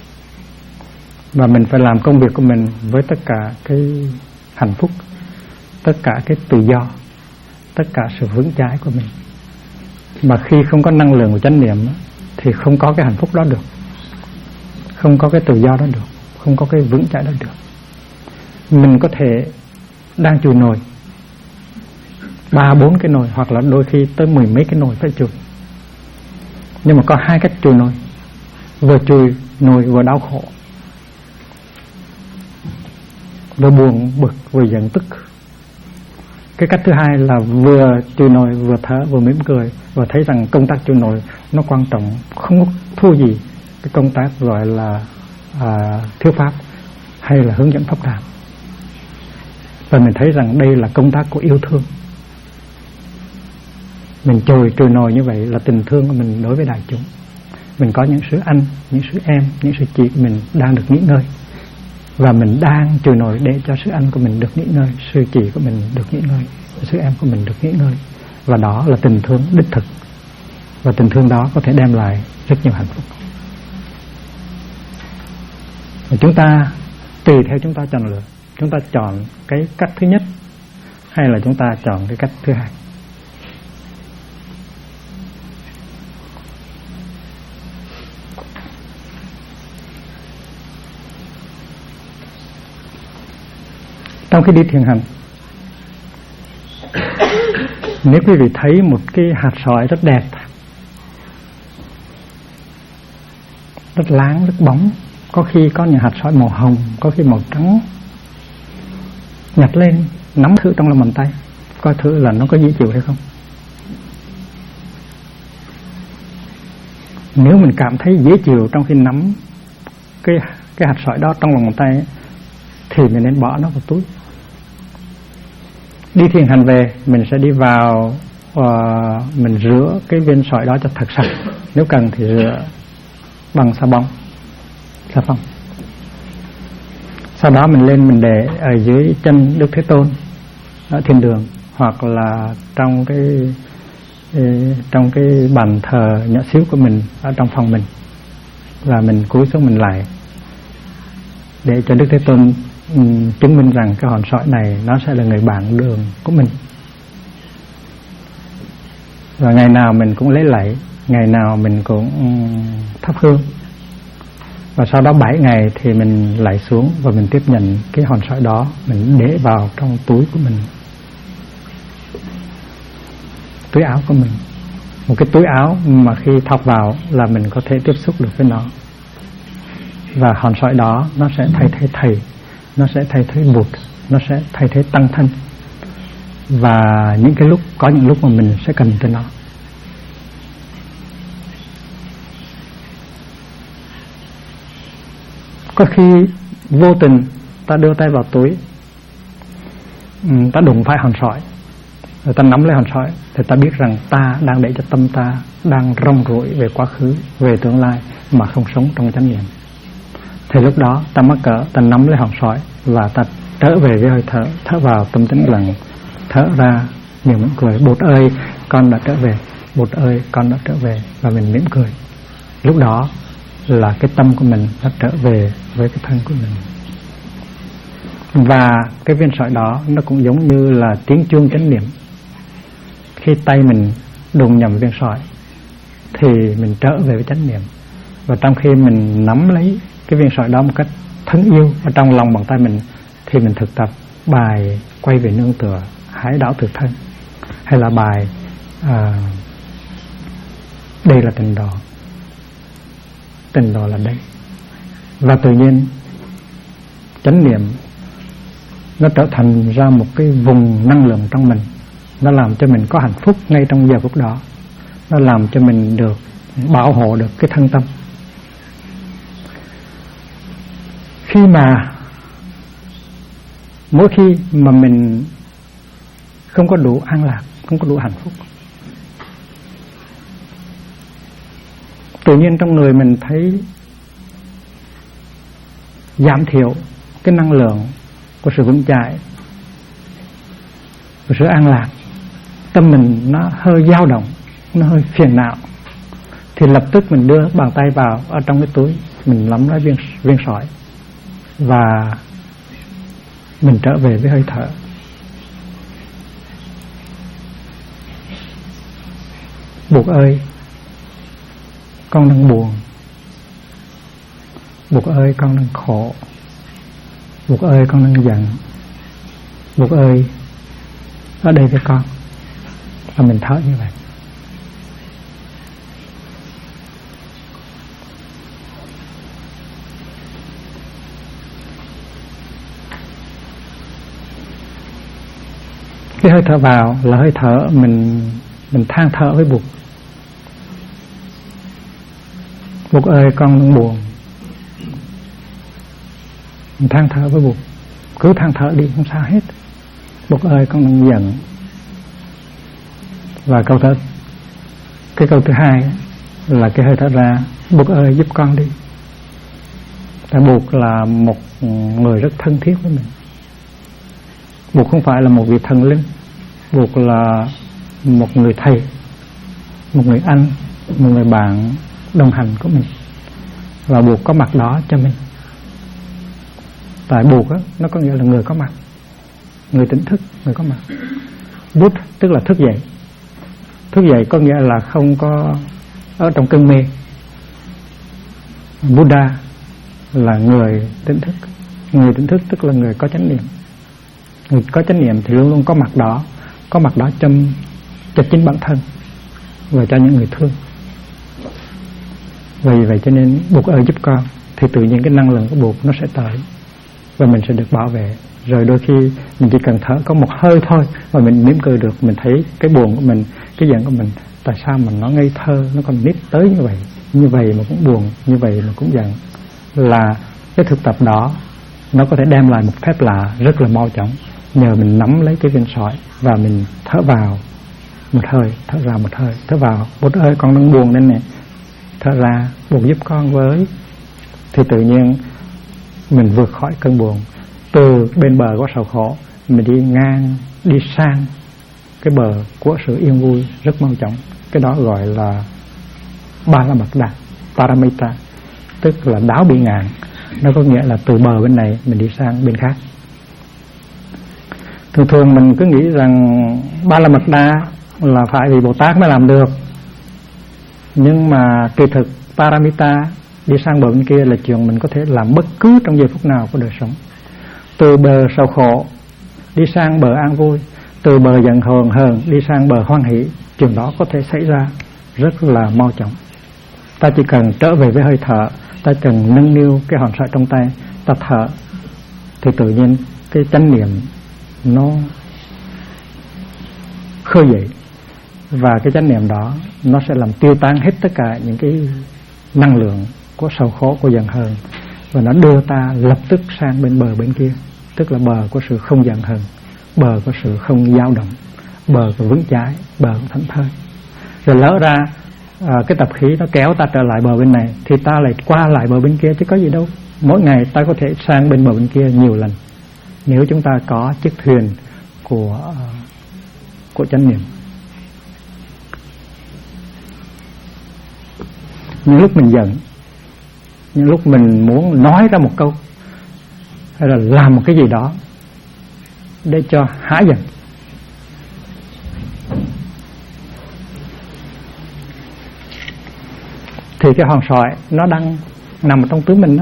Và mình phải làm công việc của mình với tất cả cái hạnh phúc, tất cả cái tự do, tất cả sự vững chãi của mình. Mà khi không có năng lượng của chánh niệm thì không có cái hạnh phúc đó được, không có cái tự do đó được, không có cái vững chãi đó được. Mình có thể đang chùi nồi 3-4 cái nồi, hoặc là đôi khi tới 10 mấy cái nồi phải chùi, nhưng mà có 2 cách chùi nồi: vừa chùi nồi vừa đau khổ, vừa buồn bực vừa giận tức. Cái cách thứ hai là vừa chùi nồi vừa thở vừa mỉm cười, và thấy rằng công tác chùi nồi nó quan trọng, không thua gì cái công tác gọi là thuyết pháp hay là hướng dẫn pháp đàn. Và mình thấy rằng đây là công tác của yêu thương. Mình chùi nồi như vậy là tình thương của mình đối với đại chúng. Mình có những sư anh, những sư em, những sư chị của mình đang được nghỉ ngơi, và mình đang chùi nồi để cho sư anh của mình được nghỉ ngơi, sư chị của mình được nghỉ ngơi, sư em của mình được nghỉ ngơi. Và đó là tình thương đích thực, và tình thương đó có thể đem lại rất nhiều hạnh phúc. Và chúng ta tùy theo chúng ta chọn lựa, chúng ta chọn cái cách thứ nhất hay là chúng ta chọn cái cách thứ hai. Trong khi đi thiền hành, nếu quý vị thấy một cái hạt sỏi rất đẹp, rất láng, rất bóng, có khi có những hạt sỏi màu hồng, có khi màu trắng, nhặt lên nắm thử trong lòng bàn tay, coi thử là nó có dễ chịu hay không. Nếu mình cảm thấy dễ chịu trong khi nắm cái hạt sỏi đó trong lòng bàn tay thì mình nên bỏ nó vào túi. Đi thiền hành về, mình sẽ đi vào mình rửa cái viên sỏi đó cho thật sạch. Nếu cần thì rửa bằng xà phòng. Sau đó mình lên mình để ở dưới chân Đức Thế Tôn ở thiên đường, hoặc là trong cái bàn thờ nhỏ xíu của mình ở trong phòng mình, và mình cúi xuống mình lạy để cho Đức Thế Tôn chứng minh rằng cái hòn sỏi này nó sẽ là người bạn đường của mình. Và ngày nào mình cũng lấy lạy, ngày nào mình cũng thắp hương, và sau đó 7 ngày thì mình lạy xuống và mình tiếp nhận cái hòn sỏi đó, mình để vào trong túi của mình, túi áo của mình. Một cái túi áo mà khi thọc vào là mình có thể tiếp xúc được với nó, và hòn sỏi đó nó sẽ thay thế thầy, nó sẽ thay thế Bụt, nó sẽ thay thế tăng thân. Và có những lúc mà mình sẽ cần tới nó. Có khi vô tình ta đưa tay vào túi, ta đụng phải hòn sỏi, rồi ta nắm lấy hòn sỏi, thì ta biết rằng ta đang để cho tâm ta đang rong ruổi về quá khứ, về tương lai mà không sống trong chánh niệm. Thì lúc đó ta mắc cỡ, ta nắm lấy hòn sỏi và ta trở về với hơi thở, thở vào tâm tĩnh lặng, thở ra miệng mỉm cười: Bụt ơi, con đã trở về, Bụt ơi, con đã trở về, và mình mỉm cười. Lúc đó là cái tâm của mình đã trở về với cái thân của mình. Và cái viên sỏi đó nó cũng giống như là tiếng chuông chánh niệm. Khi tay mình đụng nhầm viên sỏi thì mình trở về với chánh niệm. Và trong khi mình nắm lấy cái viên sỏi đó một cách thân yêu ở trong lòng bàn tay mình, thì mình thực tập bài quay về nương tựa, hải đảo thực thân, hay là bài đây là tình độ. Tình độ là đây. Và tự nhiên chánh niệm nó trở thành ra một cái vùng năng lượng trong mình. Nó làm cho mình có hạnh phúc ngay trong giờ phút đó. Nó làm cho mình được bảo hộ được cái thân tâm. Mỗi khi mà mình không có đủ an lạc, không có đủ hạnh phúc, tự nhiên trong người mình thấy giảm thiểu cái năng lượng của sự vững chãi, của sự an lạc. Tâm mình nó hơi dao động, nó hơi phiền não, thì lập tức mình đưa bàn tay vào ở trong cái túi, mình nắm lấy viên sỏi và mình trở về với hơi thở. Bụt ơi, con đang buồn. Bụt ơi, con đang khổ. Bụt ơi, con đang giận. Bụt ơi, ở đây với con. Và mình thở như vậy. Cái hơi thở vào là hơi thở mình than thở với Bụt. Bụt ơi, con đang buồn. Mình than thở với Bụt. Cứ than thở đi, không sao hết. Bụt ơi, con đang giận. Và cái câu thứ hai là cái hơi thở ra. Bụt ơi, giúp con đi. Tại Bụt là một người rất thân thiết với mình. Bụt không phải là một vị thần linh. Bụt là một người thầy, một người anh, một người bạn đồng hành của mình. Và Bụt có mặt đó cho mình. Tại Bụt á, nó có nghĩa là người có mặt, người tỉnh thức, người có mặt. Bụt tức là thức dậy. Thức dậy có nghĩa là không có ở trong cơn mê. Buddha là người tỉnh thức. Người tỉnh thức tức là người có chánh niệm. Người có chánh niệm thì luôn luôn có mặt đó. Có mặt đó cho chính bản thân và cho những người thương. Vì vậy cho nên Bụt ơi giúp con, thì tự nhiên cái năng lượng của Bụt nó sẽ tới và mình sẽ được bảo vệ. Rồi đôi khi mình chỉ cần thở có một hơi thôi và mình mỉm cười được. Mình thấy cái buồn của mình, cái giận của mình, tại sao mà nó ngây thơ, nó còn nít tới như vậy. Như vậy mà cũng buồn, như vậy mà cũng giận. Là cái thực tập đó nó có thể đem lại một phép lạ rất là mau chóng. Nhờ mình nắm lấy cái viên sỏi và mình thở vào một hơi, thở ra một hơi. Thở vào, Bụt ơi, con đang buồn nên nè. Thở ra, Bụt giúp con với. Thì tự nhiên mình vượt khỏi cơn buồn. Từ bên bờ của sầu khổ mình đi ngang, đi sang cái bờ của sự yên vui rất mau chóng. Cái đó gọi là Ba La Mật Đa, Paramita, tức là đáo bị ngạn. Nó có nghĩa là từ bờ bên này mình đi sang bên khác. Thường thường mình cứ nghĩ rằng Ba La Mật Đa là phải vì Bồ Tát mới làm được. Nhưng mà kỳ thực Paramita, đi sang bờ bên kia là chuyện mình có thể làm bất cứ trong giây phút nào của đời sống. Từ bờ sầu khổ đi sang bờ an vui, từ bờ giận hờn đi sang bờ hoan hỷ, chuyện đó có thể xảy ra rất là mau chóng. Ta chỉ cần trở về với hơi thở, ta cần nâng niu cái hòn sỏi trong tay, ta thở thì tự nhiên cái chánh niệm nó khơi dậy. Và cái chánh niệm đó nó sẽ làm tiêu tan hết tất cả những cái năng lượng của sầu khổ, của giận hờn, và nó đưa ta lập tức sang bên bờ bên kia, tức là bờ của sự không giận hờn, bờ của sự không dao động, bờ của vững chãi, bờ của thảnh thơi. Rồi lỡ ra cái tập khí nó kéo ta trở lại bờ bên này thì ta lại qua lại bờ bên kia, chứ có gì đâu. Mỗi ngày ta có thể sang bên bờ bên kia nhiều lần nếu chúng ta có chiếc thuyền của chánh niệm. Những lúc mình giận, những lúc mình muốn nói ra một câu hay là làm một cái gì đó để cho hả giận, thì cái hòn sỏi nó đang nằm trong túi mình đó.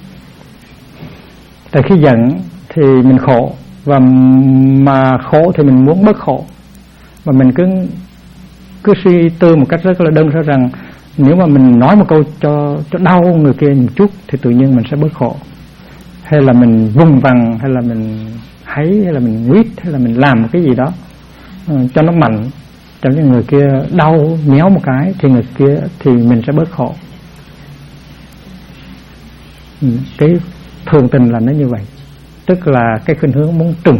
Tại khi giận thì mình khổ, và mà khổ thì mình muốn bớt khổ, và mình cứ suy tư một cách rất là đơn sơ rằng nếu mà mình nói một câu cho đau người kia một chút thì tự nhiên mình sẽ bớt khổ. Hay là mình vùng vằng, hay là mình háy, hay là mình nguyết, hay là mình làm một cái gì đó cho nó mạnh, cho những người kia đau méo một cái thì người kia thì mình sẽ bớt khổ. Cái thường tình là nó như vậy, tức là cái khuynh hướng muốn trừng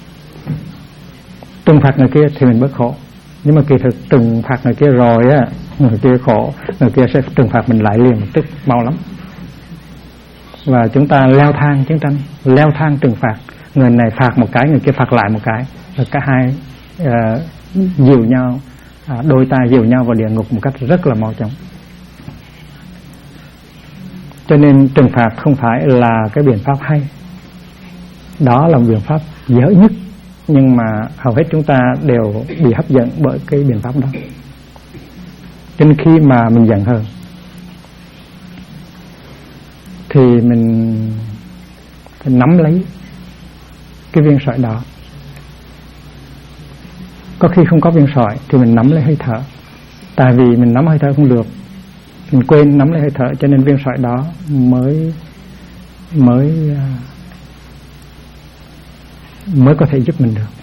phạt người kia thì mình bớt khổ. Nhưng mà kỳ thực trừng phạt người kia rồi á người kia khổ, người kia sẽ trừng phạt mình lại liền một tức, mau lắm. Và chúng ta leo thang chiến tranh, leo thang trừng phạt, người này phạt một cái, người kia phạt lại một cái, và cả hai dìu nhau, đôi ta dìu nhau vào địa ngục một cách rất là mau chóng. Cho nên trừng phạt không phải là cái biện pháp hay, đó là một biện pháp dở nhất, nhưng mà hầu hết chúng ta đều bị hấp dẫn bởi cái biện pháp đó. Cho nên khi mà mình giận hờn thì mình phải nắm lấy cái viên sỏi đó. Có khi không có viên sỏi thì mình nắm lấy hơi thở. Tại vì mình nắm hơi thở không được, mình quên nắm lấy hơi thở, cho nên viên sỏi đó mới có thể giúp mình được.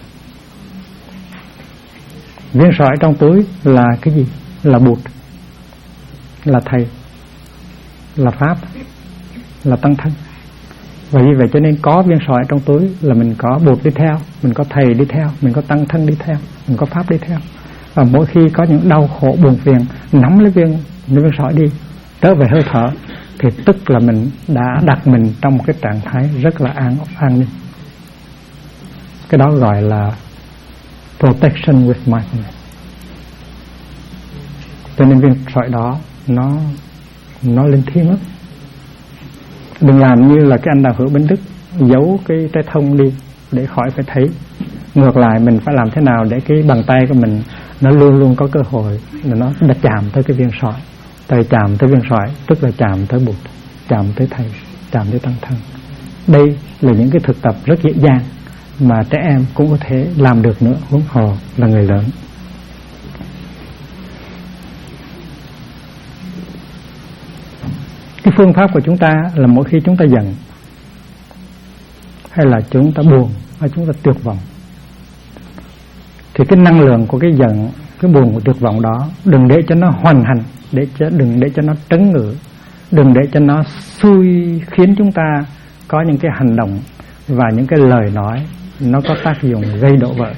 Viên sỏi trong túi là cái gì? Là Bụt, là Thầy, là Pháp, là Tăng Thân. Và như vậy cho nên có viên sỏi trong túi là mình có Bụt đi theo, mình có Thầy đi theo, mình có Tăng Thân đi theo, mình có Pháp đi theo. Và mỗi khi có những đau khổ buồn phiền, nắm lấy viên sỏi đi, trở về hơi thở, thì tức là mình đã đặt mình trong một cái trạng thái rất là an ninh. Cái đó gọi là protection with mindfulness. Cho nên viên sỏi đó nó linh thiêng lắm. Đừng làm như là cái anh Đạo Hữu Bến Đức giấu cái trái thông đi để khỏi phải thấy. Ngược lại mình phải làm thế nào để cái bàn tay của mình nó luôn luôn có cơ hội là nó đã chạm tới cái viên sỏi. Tại chạm tới viên sỏi tức là chạm tới Bụt, chạm tới Thầy, chạm tới Tăng Thân. Đây là những cái thực tập rất dễ dàng mà trẻ em cũng có thể làm được nữa, huống hồ là người lớn. Cái phương pháp của chúng ta là mỗi khi chúng ta giận, hay là chúng ta buồn, hay chúng ta tuyệt vọng, thì cái năng lượng của cái giận, cái buồn, của tuyệt vọng đó đừng để cho nó hoành hành, đừng để cho nó trấn ngự, đừng để cho nó khiến chúng ta có những cái hành động và những cái lời nói nó có tác dụng gây đổ vỡ.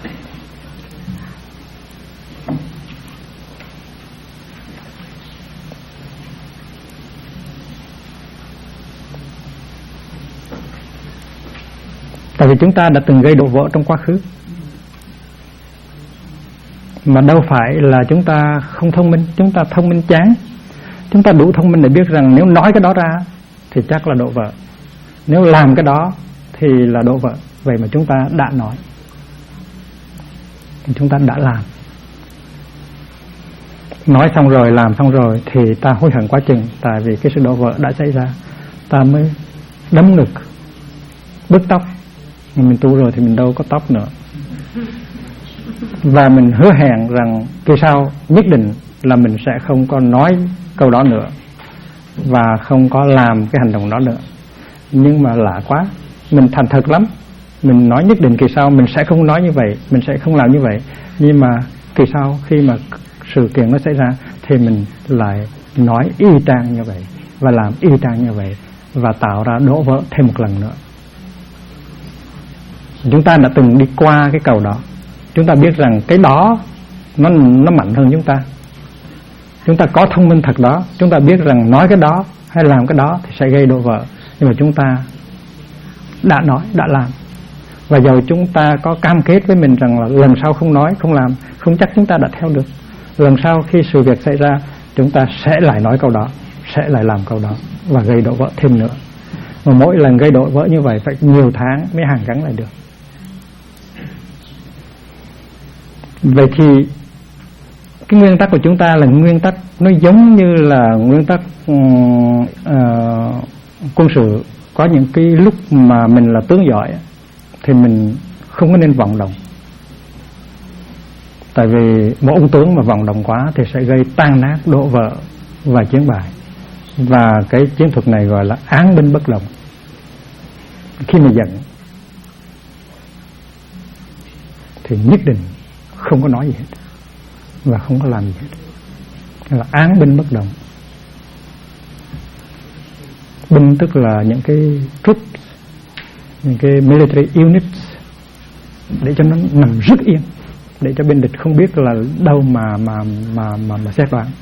Tại vì chúng ta đã từng gây đổ vỡ trong quá khứ, mà đâu phải là chúng ta không thông minh. Chúng ta thông minh chán, chúng ta đủ thông minh để biết rằng nếu nói cái đó ra thì chắc là đổ vỡ, nếu làm cái đó thì là đổ vỡ. Vậy mà chúng ta đã nói, chúng ta đã làm. Nói xong rồi, làm xong rồi thì ta hối hận quá chừng. Tại vì cái sự đổ vỡ đã xảy ra, ta mới đấm ngực, bứt tóc. Mình tu rồi thì mình đâu có tóc nữa. Và mình hứa hẹn rằng kỳ sau nhất định là mình sẽ không có nói câu đó nữa và không có làm cái hành động đó nữa. Nhưng mà lạ quá, mình thành thật lắm, mình nói nhất định kỳ sau mình sẽ không nói như vậy, mình sẽ không làm như vậy. Nhưng mà kỳ sau khi mà sự kiện nó xảy ra thì mình lại nói y chang như vậy và làm y chang như vậy, và tạo ra đổ vỡ thêm một lần nữa. Chúng ta đã từng đi qua cái cầu đó, chúng ta biết rằng cái đó nó mạnh hơn chúng ta. Chúng ta có thông minh thật đó, chúng ta biết rằng nói cái đó hay làm cái đó thì sẽ gây đổ vỡ. Nhưng mà chúng ta đã nói, đã làm. Và dầu chúng ta có cam kết với mình rằng là lần sau không nói, không làm, không chắc chúng ta đã theo được. Lần sau khi sự việc xảy ra, chúng ta sẽ lại nói câu đó, sẽ lại làm câu đó và gây đổ vỡ thêm nữa. Mà mỗi lần gây đổ vỡ như vậy phải nhiều tháng mới hàn gắn lại được. Vậy thì cái nguyên tắc của chúng ta là nguyên tắc nó giống như là nguyên tắc quân sự. Có những cái lúc mà mình là tướng giỏi thì mình không có nên vọng động. Tại vì một ông tướng mà vọng động quá thì sẽ gây tan nát, đổ vỡ và chiến bại. Và cái chiến thuật này gọi là án binh bất động. Khi mà giận thì nhất định không có nói gì hết và không có làm gì hết. Đó là án binh bất động. Binh tức là những cái troops, những cái military units, để cho nó nằm rất yên, để cho bên địch không biết là đâu mà xét đoán.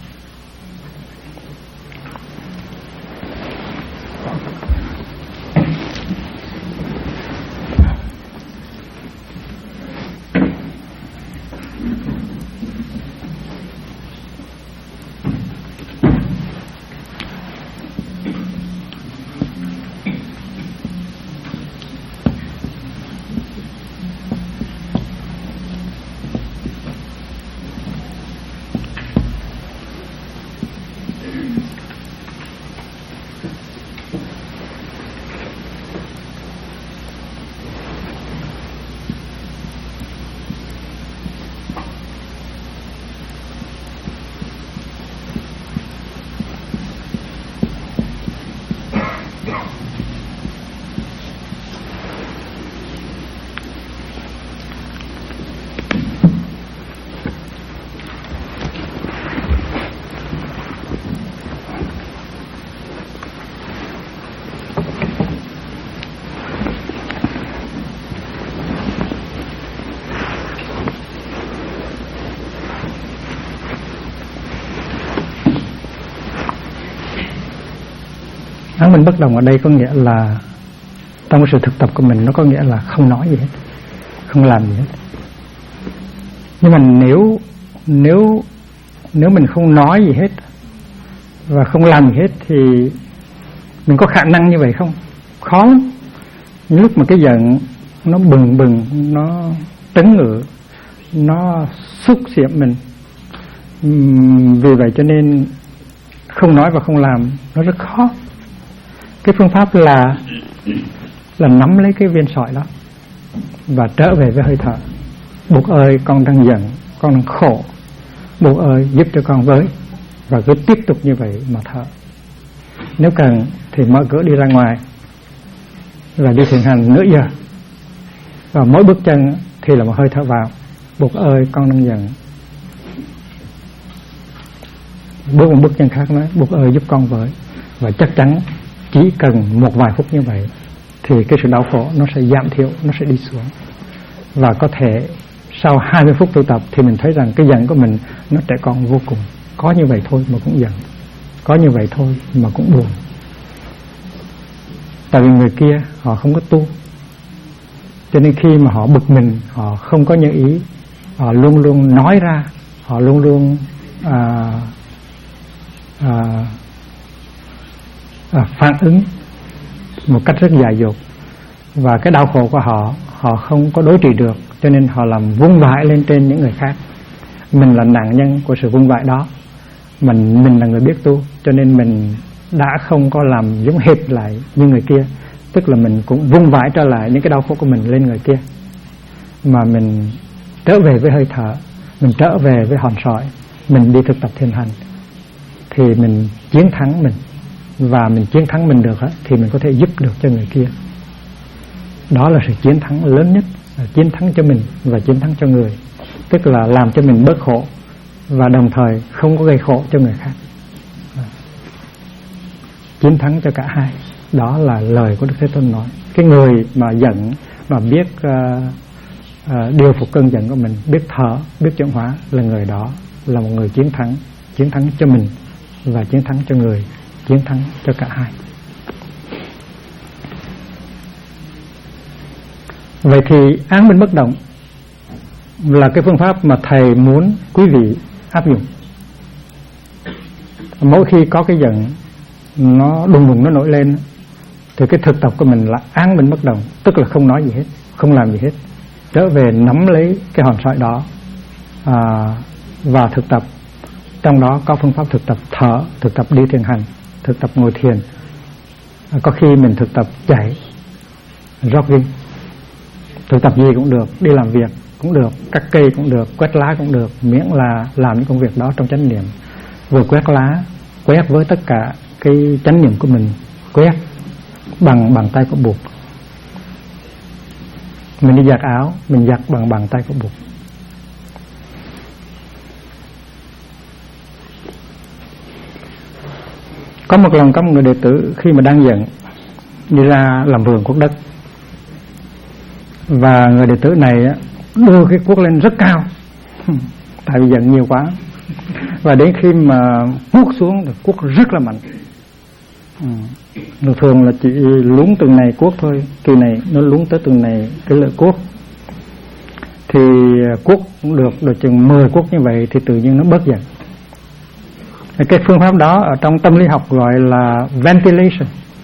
Áng minh bất động ở đây có nghĩa là trong sự thực tập của mình, nó có nghĩa là không nói gì hết, không làm gì hết. Nhưng mà nếu mình không nói gì hết và không làm gì hết thì mình có khả năng như vậy không? Khó lắm. Những lúc mà cái giận nó bừng nó trấn ngự, nó xúc xỉm mình, vì vậy cho nên không nói và không làm nó rất khó. Cái phương pháp là nắm lấy cái viên sỏi đó và trở về với hơi thở. Bụt ơi, con đang giận, con đang khổ, Bụt ơi giúp cho con với. Và cứ tiếp tục như vậy mà thở. Nếu cần thì mở cửa đi ra ngoài và đi thiền hành nửa giờ, và mỗi bước chân thì là một hơi thở vào. Bụt ơi, con đang giận. Bước một bước chân khác nói, Bụt ơi giúp con với. Và chắc chắn chỉ cần một vài phút như vậy thì cái sự đau khổ nó sẽ giảm thiểu, nó sẽ đi xuống. Và có thể sau 20 phút tu tập thì mình thấy rằng cái giận của mình nó trẻ con vô cùng. Có như vậy thôi mà cũng giận, có như vậy thôi mà cũng buồn. Tại vì người kia họ không có tu, cho nên khi mà họ bực mình, họ không có những ý, họ luôn luôn nói ra, họ luôn luôn phản ứng một cách rất dại dột. Và cái đau khổ của họ không có đối trị được, cho nên họ làm vung vãi lên trên những người khác. Mình là nạn nhân của sự vung vãi đó. Mình là người biết tu, cho nên mình đã không có làm giống hệt lại như người kia. Tức là mình cũng vung vãi trở lại những cái đau khổ của mình lên người kia, mà mình trở về với hơi thở, mình trở về với hòn sỏi, mình đi thực tập thiền hành thì mình chiến thắng mình. Và mình chiến thắng mình được thì mình có thể giúp được cho người kia. Đó là sự chiến thắng lớn nhất, là chiến thắng cho mình và chiến thắng cho người. Tức là làm cho mình bớt khổ và đồng thời không có gây khổ cho người khác. Chiến thắng cho cả hai. Đó là lời của Đức Thế Tôn nói. Cái người mà giận, mà biết điều phục cơn giận của mình, biết thở, biết chuyển hóa, là người đó là một người chiến thắng cho mình và chiến thắng cho người, chiến thắng cho cả hai. Vậy thì án minh bất động là cái phương pháp mà Thầy muốn quý vị áp dụng. Mỗi khi có cái giận nó đùng đùng nó nổi lên thì cái thực tập của mình là án minh bất động, tức là không nói gì hết, không làm gì hết, trở về nắm lấy cái hòn sỏi đó và thực tập. Trong đó có phương pháp thực tập thở, thực tập đi thiền hành, thực tập ngồi thiền, có khi mình thực tập chạy, jogging, thực tập gì cũng được, đi làm việc cũng được, cắt cây cũng được, quét lá cũng được, miễn là làm những công việc đó trong chánh niệm. Vừa quét lá, quét với tất cả cái chánh niệm của mình, quét bằng bàn tay của Bụt. Mình đi giặt áo, mình giặt bằng bàn tay của Bụt. Có một lần có một người đệ tử khi mà đang giận đi ra làm vườn cuốc đất, và người đệ tử này đưa cái cuốc lên rất cao Tại vì giận nhiều quá. Và đến khi mà cuốc xuống thì cuốc rất là mạnh. Thường là chỉ luống từng này cuốc thôi, kỳ này nó luống tới từng này cái lưỡi cuốc. Thì cuốc cũng được chừng 10 cuốc như vậy thì tự nhiên nó bớt giận. Cái phương pháp đó ở trong tâm lý học gọi là ventilation.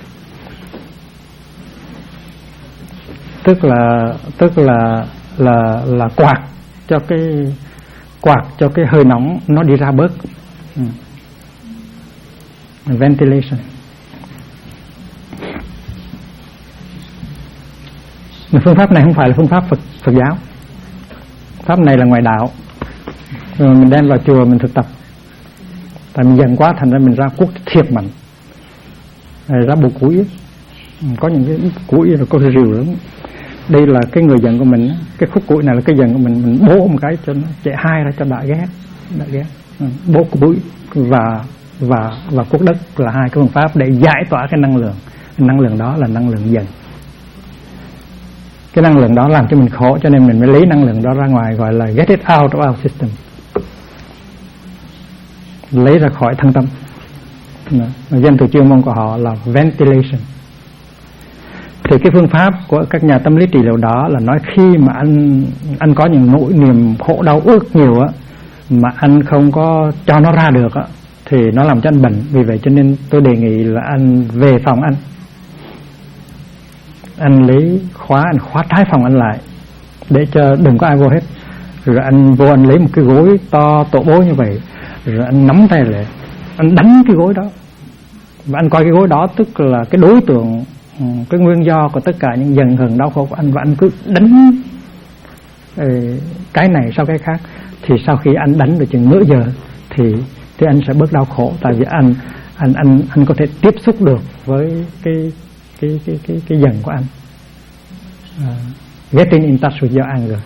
Tức là quạt cho cái hơi nóng nó đi ra bớt. Ventilation. Phương pháp này không phải là phương pháp Phật giáo. Pháp này là ngoại đạo. Rồi mình đem vào chùa mình thực tập. Tại mình giận quá thành ra mình ra cuốc thiệt mạnh. Ra bộ củi. Có những cái củi rồi có rìu lắm. Đây là cái người giận của mình. Cái khúc củi này là cái giận của mình bố một cái cho nó chạy hai ra cho đã ghét. Bố củi và cuốc đất là hai cái phương pháp để giải tỏa cái năng lượng. Năng lượng đó là năng lượng giận. Cái năng lượng đó làm cho mình khổ, cho nên mình mới lấy năng lượng đó ra ngoài, gọi là get it out of our system, lấy ra khỏi thân tâm. Danh từ chuyên môn của họ là ventilation. Thì cái phương pháp của các nhà tâm lý trị liệu đó là nói khi mà anh có những nỗi niềm khổ đau ước nhiều á, mà anh không có cho nó ra được á, thì nó làm cho anh bệnh. Vì vậy cho nên tôi đề nghị là anh về phòng anh lấy khóa, anh khóa trái phòng anh lại để cho đừng có ai vô hết. Rồi anh vô, anh lấy một cái gối to tổ bố như vậy, rồi anh nắm tay lại, anh đánh cái gối đó. Và anh coi cái gối đó tức là cái đối tượng, cái nguyên do của tất cả những giận hờn đau khổ của anh. Và anh cứ đánh cái này sau cái khác. Thì sau khi anh đánh được chừng nửa giờ thì anh sẽ bớt đau khổ. Tại vì anh có thể tiếp xúc được với cái giận của anh. Getting in touch with your anger.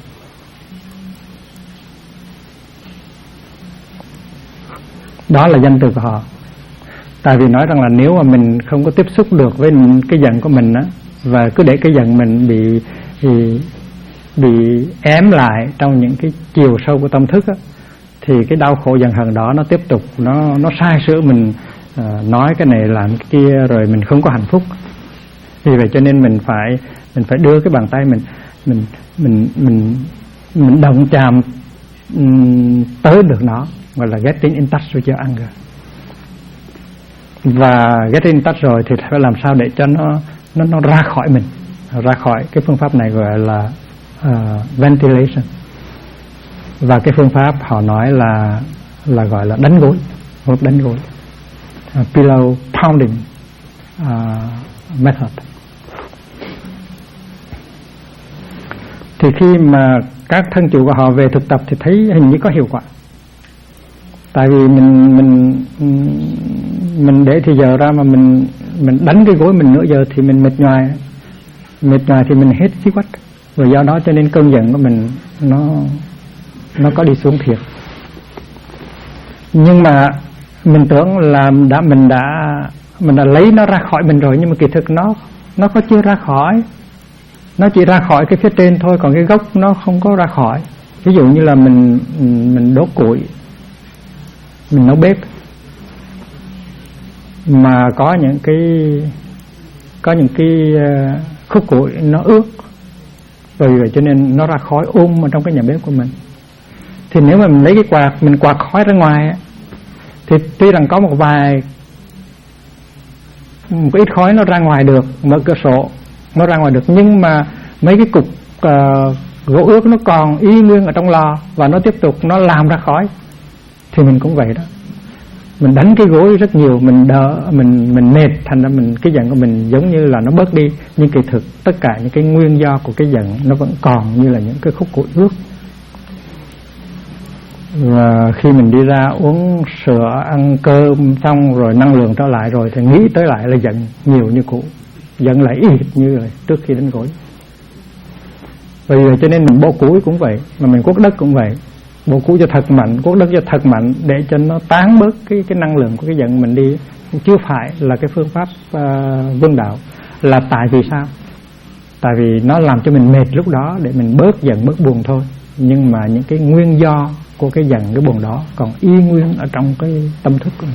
Đó là danh từ của họ. Tại vì nói rằng là nếu mà mình không có tiếp xúc được với cái giận của mình á, và cứ để cái giận mình bị ém lại trong những cái chiều sâu của tâm thức á, thì cái đau khổ giận hờn đó nó tiếp tục nó sai sửa mình, nói cái này làm cái kia, rồi mình không có hạnh phúc. Vì vậy cho nên mình phải đưa cái bàn tay mình động chạm tới được nó, gọi là getting in touch with your anger. Và getting in touch rồi thì phải làm sao để cho nó ra khỏi mình, ra khỏi cái phương pháp này gọi là ventilation. Và cái phương pháp họ nói là gọi là đánh gối, pillow pounding method. Thì khi mà các thân chủ của họ về thực tập thì thấy hình như có hiệu quả. Tại vì mình để thì giờ ra mà mình đánh cái gối mình nửa giờ thì mình mệt nhoài thì mình hết sức quách. Và do đó cho nên cơn giận của mình nó có đi xuống thiệt. Nhưng mà mình tưởng là mình đã lấy nó ra khỏi mình rồi, nhưng mà kỳ thực nó có chưa ra khỏi. Nó chỉ ra khỏi cái phía trên thôi, còn cái gốc nó không có ra khỏi. Ví dụ như là mình đốt củi, mình nấu bếp, mà có những cái khúc củi nó ướt, rồi cho nên nó ra khói ở trong cái nhà bếp của mình. Thì nếu mà mình lấy cái quạt, mình quạt khói ra ngoài, thì tuy rằng có một ít khói nó ra ngoài được, mở cửa sổ nó ra ngoài được, nhưng mà mấy cái cục gỗ ướt nó còn y nguyên ở trong lò và nó tiếp tục nó làm ra khói. Thì mình cũng vậy đó, mình đánh cái gối rất nhiều, mình mệt, thành ra cái giận của mình giống như là nó bớt đi, nhưng kỳ thực tất cả những cái nguyên do của cái giận nó vẫn còn như là những cái khúc củi ướt. Và khi mình đi ra uống sữa, ăn cơm xong rồi năng lượng trở lại rồi thì nghĩ tới lại là giận nhiều như cũ, giận lại y như rồi trước khi đánh gối. Vì vậy cho nên mình bổ củi cũng vậy, mà mình cuốc đất cũng vậy, bổ củi cho thật mạnh, cuốc đất cho thật mạnh để cho nó tán bớt cái năng lượng của cái giận mình đi. Chưa phải là cái phương pháp vương đạo. Là tại vì sao? Tại vì nó làm cho mình mệt lúc đó để mình bớt giận bớt buồn thôi. Nhưng mà những cái nguyên do của cái giận cái buồn đó còn y nguyên ở trong cái tâm thức của mình.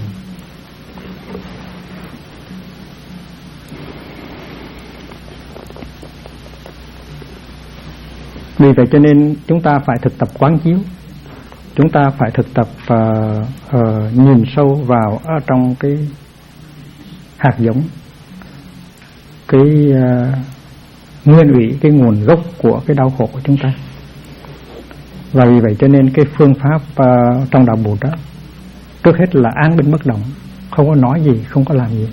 Vì vậy cho nên chúng ta phải thực tập quán chiếu. Chúng ta phải thực tập nhìn sâu vào ở trong cái hạt giống, cái nguyên ủy, cái nguồn gốc của cái đau khổ của chúng ta. Và vì vậy cho nên cái phương pháp trong đạo Bụt đó, trước hết là an binh bất động, không có nói gì, không có làm gì,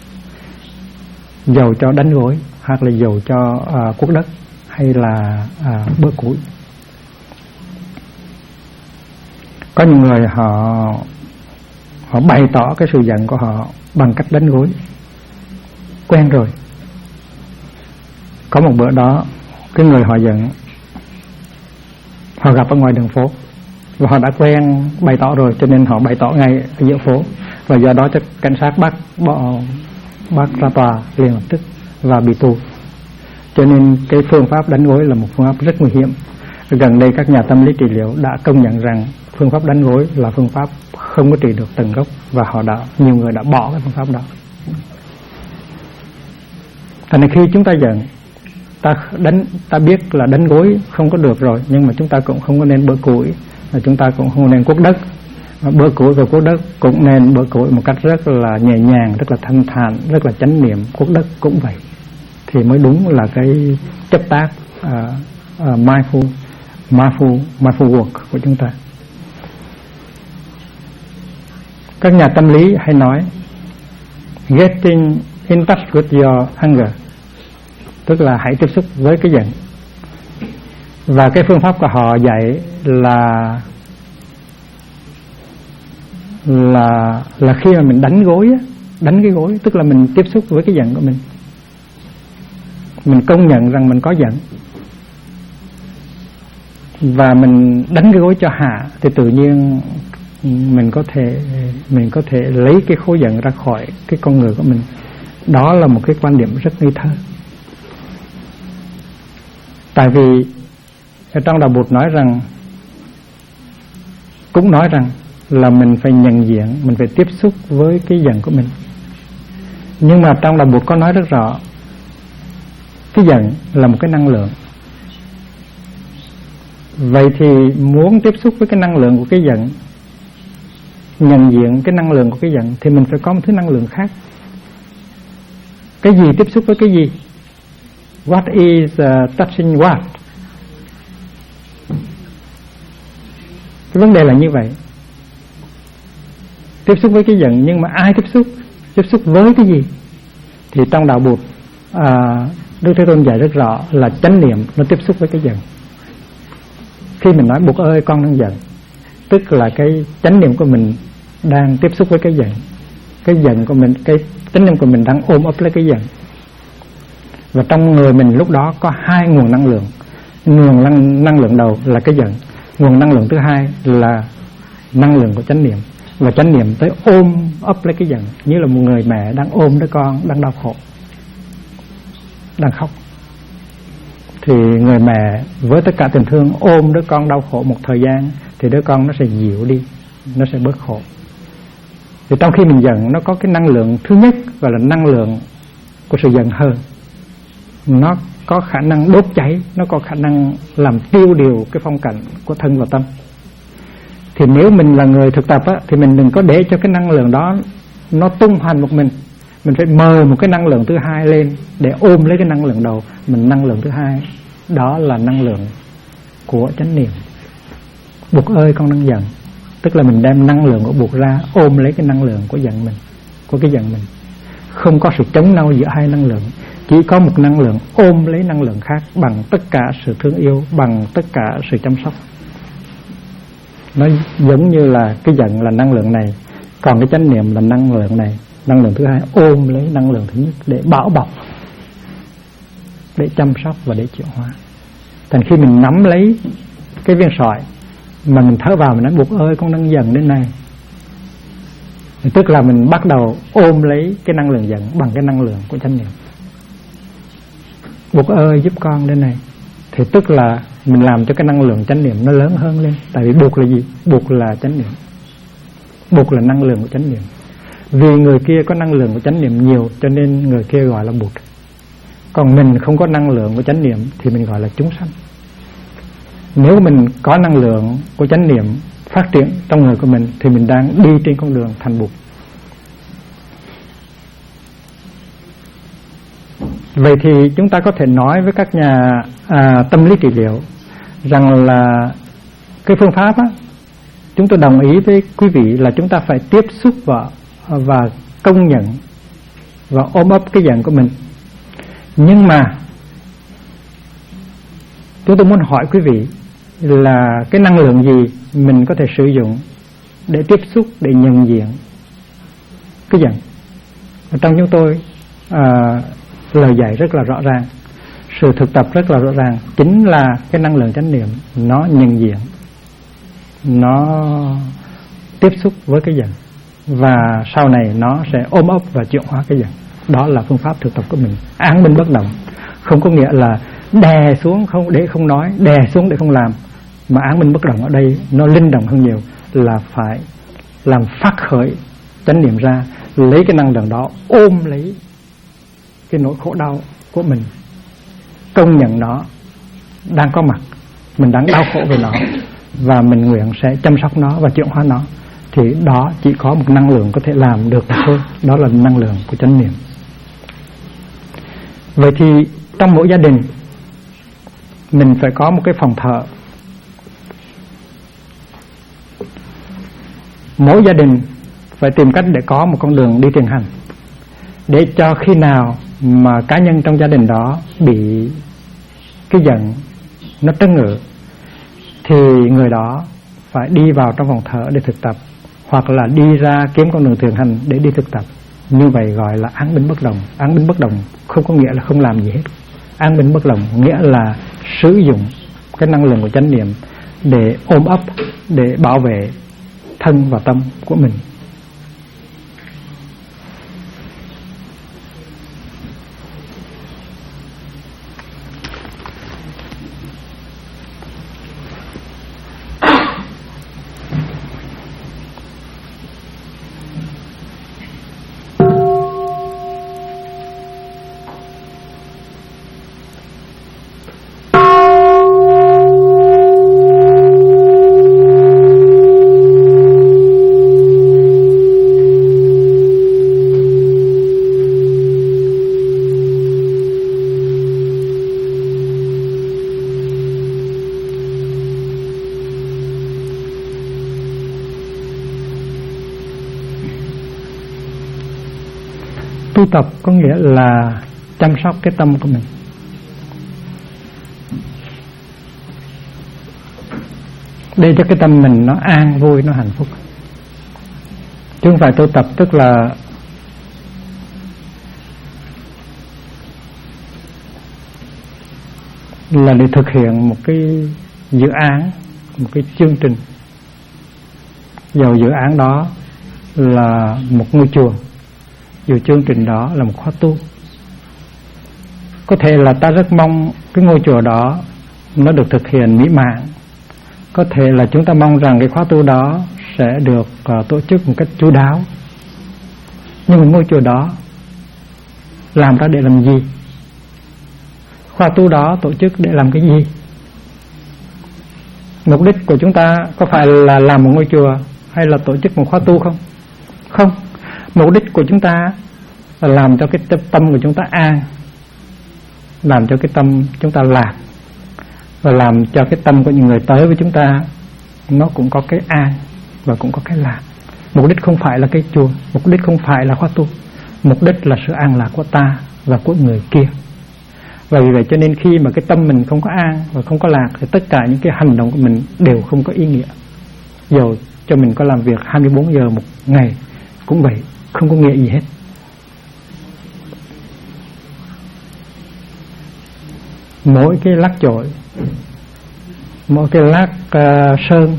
dầu cho đánh gối hoặc là dầu cho cuốc đất hay là bớt củi. Có những người họ bày tỏ cái sự giận của họ bằng cách đánh gối, quen rồi. Có một bữa đó, cái người họ giận, họ gặp ở ngoài đường phố và họ đã quen bày tỏ rồi, cho nên họ bày tỏ ngay ở giữa phố, và do đó cho cảnh sát bắt ra tòa liền lập tức và bị tù. Cho nên cái phương pháp đánh gối là một phương pháp rất nguy hiểm. Gần đây các nhà tâm lý trị liệu đã công nhận rằng phương pháp đánh gối là phương pháp không có trị được tận gốc, và nhiều người đã bỏ cái phương pháp đó. Thành ra khi chúng ta giận, ta biết là đánh gối không có được rồi, nhưng mà chúng ta cũng không có nên bỡ củi, và chúng ta cũng không nên cuốc đất. Bỡ củi và cuốc đất cũng nên bỡ củi một cách rất là nhẹ nhàng, rất là thanh thản, rất là chánh niệm. Cuốc đất cũng vậy, thì mới đúng là cái chấp tác mindful work của chúng ta. Các nhà tâm lý hay nói getting in touch with your anger, tức là hãy tiếp xúc với cái giận. Và cái phương pháp của họ dạy là khi mà mình đánh cái gối, tức là mình tiếp xúc với cái giận của mình công nhận rằng mình có giận, và mình đánh cái gối cho hạ, thì tự nhiên mình có thể lấy cái khối giận ra khỏi cái con người của mình. Đó là một cái quan điểm rất ngây thơ. Tại vì ở trong đạo Bụt cũng nói rằng là mình phải nhận diện, mình phải tiếp xúc với cái giận của mình. Nhưng mà trong đạo Bụt có nói rất rõ, cái giận là một cái năng lượng. Vậy thì muốn tiếp xúc với cái năng lượng của cái giận, nhận diện cái năng lượng của cái giận, thì mình phải có một thứ năng lượng khác. Cái gì tiếp xúc với cái gì? What is touching what? Cái vấn đề là như vậy. Tiếp xúc với cái giận, nhưng mà ai tiếp xúc? Tiếp xúc với cái gì? Thì trong đạo Bụt, Đức Thế Tôn dạy rất rõ là chánh niệm nó tiếp xúc với cái giận. Khi mình nói Bụt ơi con đang giận, tức là cái chánh niệm của mình đang tiếp xúc với cái giận. Cái giận của mình, cái chánh niệm của mình đang ôm ấp lấy cái giận. Và trong người mình lúc đó có hai nguồn năng lượng. Nguồn năng lượng đầu là cái giận, nguồn năng lượng thứ hai là năng lượng của chánh niệm. Và chánh niệm tới ôm ấp lấy cái giận, như là một người mẹ đang ôm đứa con đang đau khổ, đang khóc. Thì người mẹ với tất cả tình thương ôm đứa con đau khổ một thời gian, thì đứa con nó sẽ dịu đi, nó sẽ bớt khổ. Thì trong khi mình giận, nó có cái năng lượng thứ nhất gọi là năng lượng của sự giận hờn. Nó có khả năng đốt cháy, nó có khả năng làm tiêu điều cái phong cảnh của thân và tâm. Thì nếu mình là người thực tập á, thì mình đừng có để cho cái năng lượng đó nó tung hoành một mình. Mình phải mời một cái năng lượng thứ hai lên để ôm lấy cái năng lượng đầu. Năng lượng thứ hai đó là năng lượng của chánh niệm. Bụt ơi con đang giận, tức là mình đem năng lượng của Bụt ra ôm lấy cái năng lượng của giận mình, của cái giận mình. Không có sự chống nhau giữa hai năng lượng, chỉ có một năng lượng ôm lấy năng lượng khác bằng tất cả sự thương yêu, bằng tất cả sự chăm sóc. Nó giống như là cái giận là năng lượng này, còn cái chánh niệm là năng lượng này. Năng lượng thứ hai ôm lấy năng lượng thứ nhất để bảo bọc, để chăm sóc và để chuyển hóa. Thành khi mình nắm lấy cái viên sỏi mà mình thở vào, mình nói Bụt ơi con đang giận đến này, thì tức là mình bắt đầu ôm lấy cái năng lượng giận bằng cái năng lượng của chánh niệm. Bụt ơi giúp con đây này, thì tức là mình làm cho cái năng lượng chánh niệm nó lớn hơn lên. Tại vì Bụt là gì? Bụt là chánh niệm, Bụt là năng lượng của chánh niệm. Vì người kia có năng lượng của chánh niệm nhiều cho nên người kia gọi là Bụt. Còn mình không có năng lượng của chánh niệm thì mình gọi là chúng sanh. Nếu mình có năng lượng của chánh niệm phát triển trong người của mình thì mình đang đi trên con đường thành Bụt. Vậy thì chúng ta có thể nói với các nhà tâm lý trị liệu rằng là cái phương pháp á, chúng tôi đồng ý với quý vị là chúng ta phải tiếp xúc và công nhận và ôm ấp cái giận của mình. Nhưng mà chúng tôi muốn hỏi quý vị là cái năng lượng gì mình có thể sử dụng để tiếp xúc, để nhận diện cái giận. Ở trong chúng tôi lời dạy rất là rõ ràng, sự thực tập rất là rõ ràng, chính là cái năng lượng chánh niệm nó nhận diện, nó tiếp xúc với cái giận, và sau này nó sẽ ôm ấp và chuyển hóa cái giận. Đó là phương pháp thực tập của mình. Án binh bất động không có nghĩa là đè xuống không để không nói, đè xuống để không làm, mà án binh bất động ở đây nó linh động hơn nhiều, là phải làm phát khởi chánh niệm ra, lấy cái năng lượng đó ôm lấy cái nỗi khổ đau của mình, công nhận nó đang có mặt, mình đang đau khổ về nó, và mình nguyện sẽ chăm sóc nó và chuyển hóa nó. Thì đó chỉ có một năng lượng có thể làm được thôi, đó là năng lượng của chánh niệm. Vậy thì trong mỗi gia đình mình phải có một cái phòng thờ. Mỗi gia đình phải tìm cách để có một con đường đi thiền hành, để cho khi nào mà cá nhân trong gia đình đó bị cái giận nó trấn ngự thì người đó phải đi vào trong phòng thờ để thực tập, hoặc là đi ra kiếm con đường thiền hành để đi thực tập. Như vậy gọi là án binh bất động. Án binh bất động không có nghĩa là không làm gì hết. Án binh bất động nghĩa là sử dụng cái năng lượng của chánh niệm để ôm ấp, để bảo vệ thân và tâm của mình. Tu tập có nghĩa là chăm sóc cái tâm của mình. Để cho cái tâm mình nó an vui, nó hạnh phúc. Chứ không phải tu tập tức là để thực hiện một cái dự án, một cái chương trình. Dầu dự án đó là một ngôi chùa, dù chương trình đó là một khóa tu. Có thể là ta rất mong cái ngôi chùa đó nó được thực hiện mỹ mãn. Có thể là chúng ta mong rằng cái khóa tu đó sẽ được tổ chức một cách chu đáo. Nhưng mà ngôi chùa đó làm ra để làm gì? Khóa tu đó tổ chức để làm cái gì? Mục đích của chúng ta có phải là làm một ngôi chùa hay là tổ chức một khóa tu không? Không. Mục đích của chúng ta là làm cho cái tâm của chúng ta an, làm cho cái tâm chúng ta lạc, và làm cho cái tâm của những người tới với chúng ta nó cũng có cái an và cũng có cái lạc. Mục đích không phải là cái chùa, mục đích không phải là khóa tu, mục đích là sự an lạc của ta và của người kia. Và vì vậy cho nên khi mà cái tâm mình không có an và không có lạc thì tất cả những cái hành động của mình đều không có ý nghĩa. Dù cho mình có làm việc 24 giờ một ngày cũng vậy, không có nghĩa gì hết. Mỗi cái lát chổi, mỗi cái lát sơn,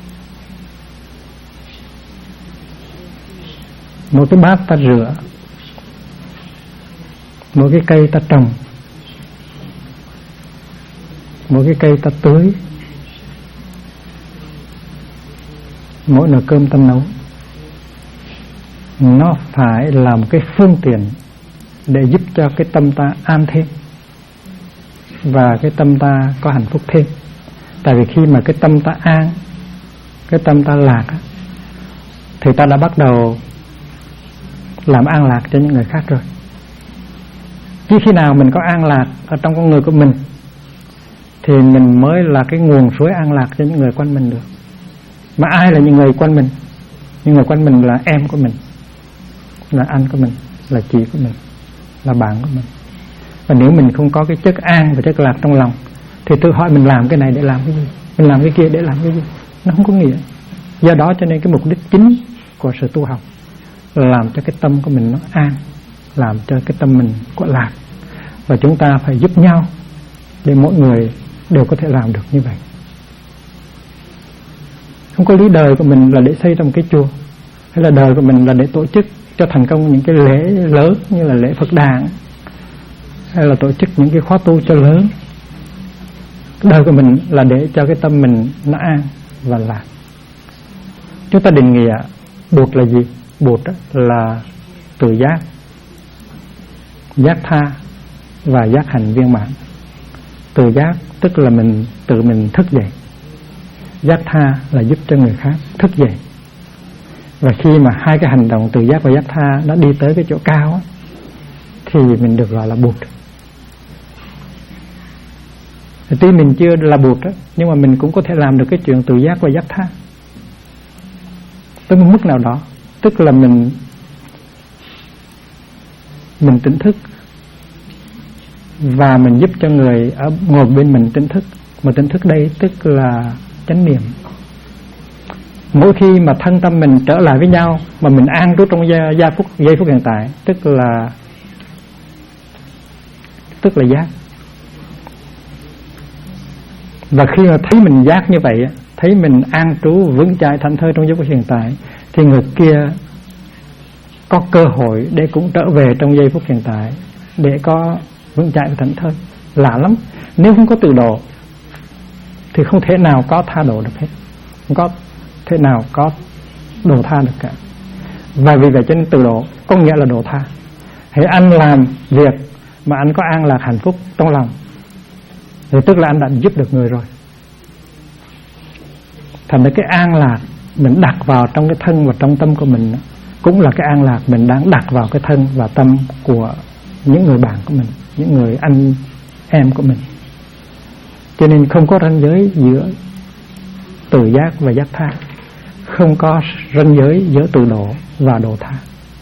mỗi cái bát ta rửa, mỗi cái cây ta trồng, mỗi cái cây ta tưới, mỗi nồi cơm ta nấu, nó phải là một cái phương tiện để giúp cho cái tâm ta an thêm và cái tâm ta có hạnh phúc thêm. Tại vì khi mà cái tâm ta an, cái tâm ta lạc thì ta đã bắt đầu làm an lạc cho những người khác rồi. Chỉ khi nào mình có an lạc ở trong con người của mình thì mình mới là cái nguồn suối an lạc cho những người quanh mình được. Mà ai là những người quanh mình? Những người quanh mình là em của mình, là anh của mình, là chị của mình, là bạn của mình. Và nếu mình không có cái chất an và chất lạc trong lòng thì tự hỏi mình làm cái này để làm cái gì, mình làm cái kia để làm cái gì, nó không có nghĩa. Do đó cho nên cái mục đích chính của sự tu học là làm cho cái tâm của mình nó an, làm cho cái tâm mình có lạc. Và chúng ta phải giúp nhau để mỗi người đều có thể làm được như vậy. Không có lý đời của mình là để xây ra một cái chùa, hay là đời của mình là để tổ chức cho thành công những cái lễ lớn như là lễ Phật đản, hay là tổ chức những cái khóa tu cho lớn. Đời của mình là để cho cái tâm mình nó an và lạc. Chúng ta định nghĩa Bụt là gì? Bụt là tự giác, giác tha và giác hành viên mãn. Tự giác tức là mình tự mình thức dậy, giác tha là giúp cho người khác thức dậy. Và khi mà hai cái hành động tự giác và giác tha nó đi tới cái chỗ cao thì mình được gọi là Bụt. Tuy mình chưa là Bụt nhưng mà mình cũng có thể làm được cái chuyện tự giác và giác tha tới một mức nào đó. Tức là mình tỉnh thức và mình giúp cho người ở ngồi bên mình tỉnh thức. Mà tỉnh thức đây tức là chánh niệm. Mỗi khi mà thân tâm mình trở lại với nhau mà mình an trú trong giây phút hiện tại, tức là giác. Và khi mà thấy mình giác như vậy, thấy mình an trú vững chãi thảnh thơi trong giây phút hiện tại, thì người kia có cơ hội để cũng trở về trong giây phút hiện tại để có vững chãi và thảnh thơi. Lạ lắm. Nếu không có tự độ thì không thể nào có tha độ được hết, không có thể nào có độ tha được cả. Và vì vậy cho nên tự độ có nghĩa là độ tha. Hãy anh làm việc mà anh có an lạc hạnh phúc trong lòng thì tức là anh đã giúp được người rồi. Thành ra cái an lạc mình đặt vào trong cái thân và trong tâm của mình cũng là cái an lạc mình đang đặt vào cái thân và tâm của những người bạn của mình, những người anh em của mình. Cho nên không có ranh giới giữa tự giác và giác tha, không có ranh giới giữa tự độ và độ tha.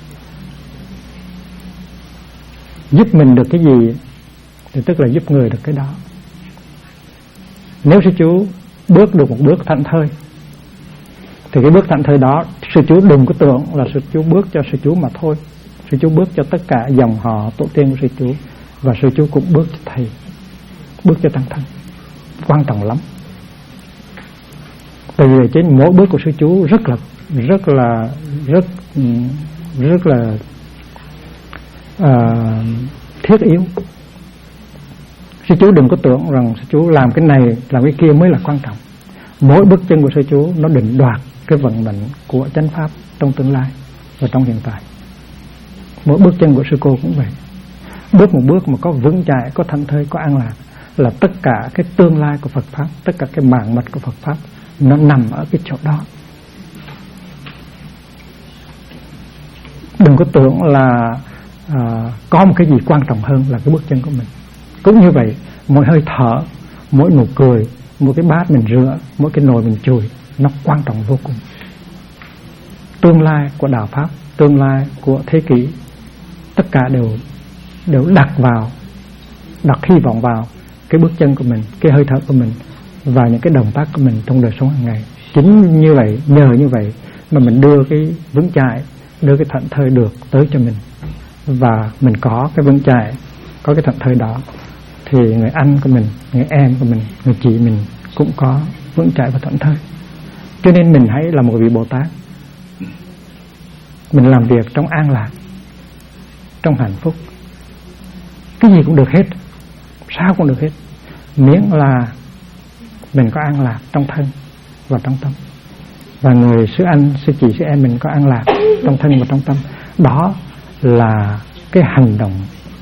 Giúp mình được cái gì thì tức là giúp người được cái đó. Nếu sư chú bước được một bước thảnh thơi thì cái bước thảnh thơi đó sư chú đừng có tưởng là sư chú bước cho sư chú mà thôi. Sư chú bước cho tất cả dòng họ tổ tiên của sư chú, và sư chú cũng bước cho thầy, bước cho tăng thân. Quan trọng lắm. Tại vì trên mỗi bước của sư chú rất là thiết yếu. Sư chú đừng có tưởng rằng sư chú làm cái này làm cái kia mới là quan trọng. Mỗi bước chân của sư chú nó định đoạt cái vận mệnh của chánh pháp trong tương lai và trong hiện tại. Mỗi bước chân của sư cô cũng vậy. Bước một bước mà có vững chãi, có thảnh thơi, có an lạc là tất cả cái tương lai của Phật pháp, tất cả cái mạng mật của Phật pháp nó nằm ở cái chỗ đó. Đừng có tưởng là có một cái gì quan trọng hơn là cái bước chân của mình. Cũng như vậy, mỗi hơi thở, mỗi nụ cười, mỗi cái bát mình rửa, mỗi cái nồi mình chùi, nó quan trọng vô cùng. Tương lai của đạo pháp, tương lai của thế kỷ, tất cả đều đặt hy vọng vào cái bước chân của mình, cái hơi thở của mình và những cái động tác của mình trong đời sống hàng ngày. Chính như vậy, nhờ như vậy mà mình đưa cái vững chãi, đưa cái thảnh thơi được tới cho mình. Và mình có cái vững chãi, có cái thảnh thơi đó thì người anh của mình, người em của mình, người chị mình cũng có vững chãi và thảnh thơi. Cho nên mình hãy là một vị Bồ Tát, mình làm việc trong an lạc, trong hạnh phúc, cái gì cũng được hết, sao cũng được hết. miễn là mình có an lạc trong thân và trong tâm, và người sư anh, sư chị, sư em mình có an lạc trong thân và trong tâm, đó là cái hành động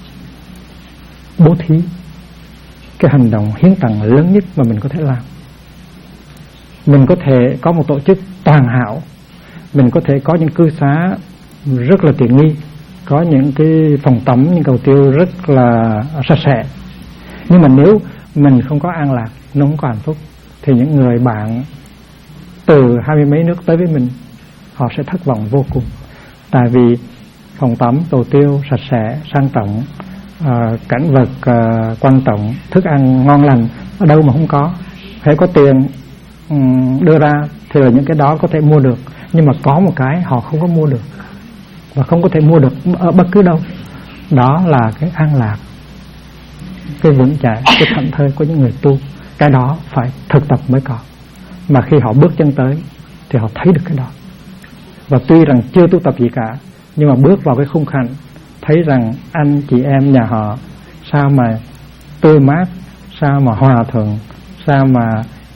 bố thí, cái hành động hiến tặng lớn nhất mà mình có thể làm. Mình có thể có một tổ chức toàn hảo, mình có thể có những cư xá rất là tiện nghi, có những cái phòng tắm, những cầu tiêu rất là sạch sẽ, nhưng mà nếu mình không có an lạc, nó không có hạnh phúc, thì những người bạn từ 20 mấy nước tới với mình, họ sẽ thất vọng vô cùng. Tại vì phòng tắm, cầu tiêu sạch sẽ, sang trọng, cảnh vật quan trọng, thức ăn ngon lành, ở đâu mà không có. Phải có tiền đưa ra thì là những cái đó có thể mua được, nhưng mà có một cái họ không có mua được và không có thể mua được ở bất cứ đâu, đó là cái an lạc, cái vững chãi, cái thảnh thơi của những người tu. Cái đó phải thực tập mới có, mà khi họ bước chân tới thì họ thấy được cái đó. Và tuy rằng chưa tu tập gì cả, nhưng mà bước vào cái khung cảnh, thấy rằng anh chị em nhà họ sao mà tươi mát, sao mà hòa thuận, sao mà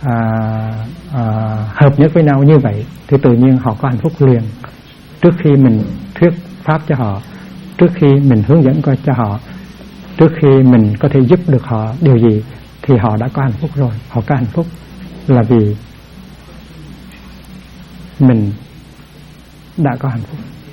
hợp nhất với nhau như vậy, thì tự nhiên họ có hạnh phúc liền. Trước khi mình thuyết pháp cho họ, trước khi mình hướng dẫn coi cho họ, trước khi mình có thể giúp được họ điều gì, thì họ đã có hạnh phúc rồi. Họ có hạnh phúc là vì mình đã có hạnh phúc.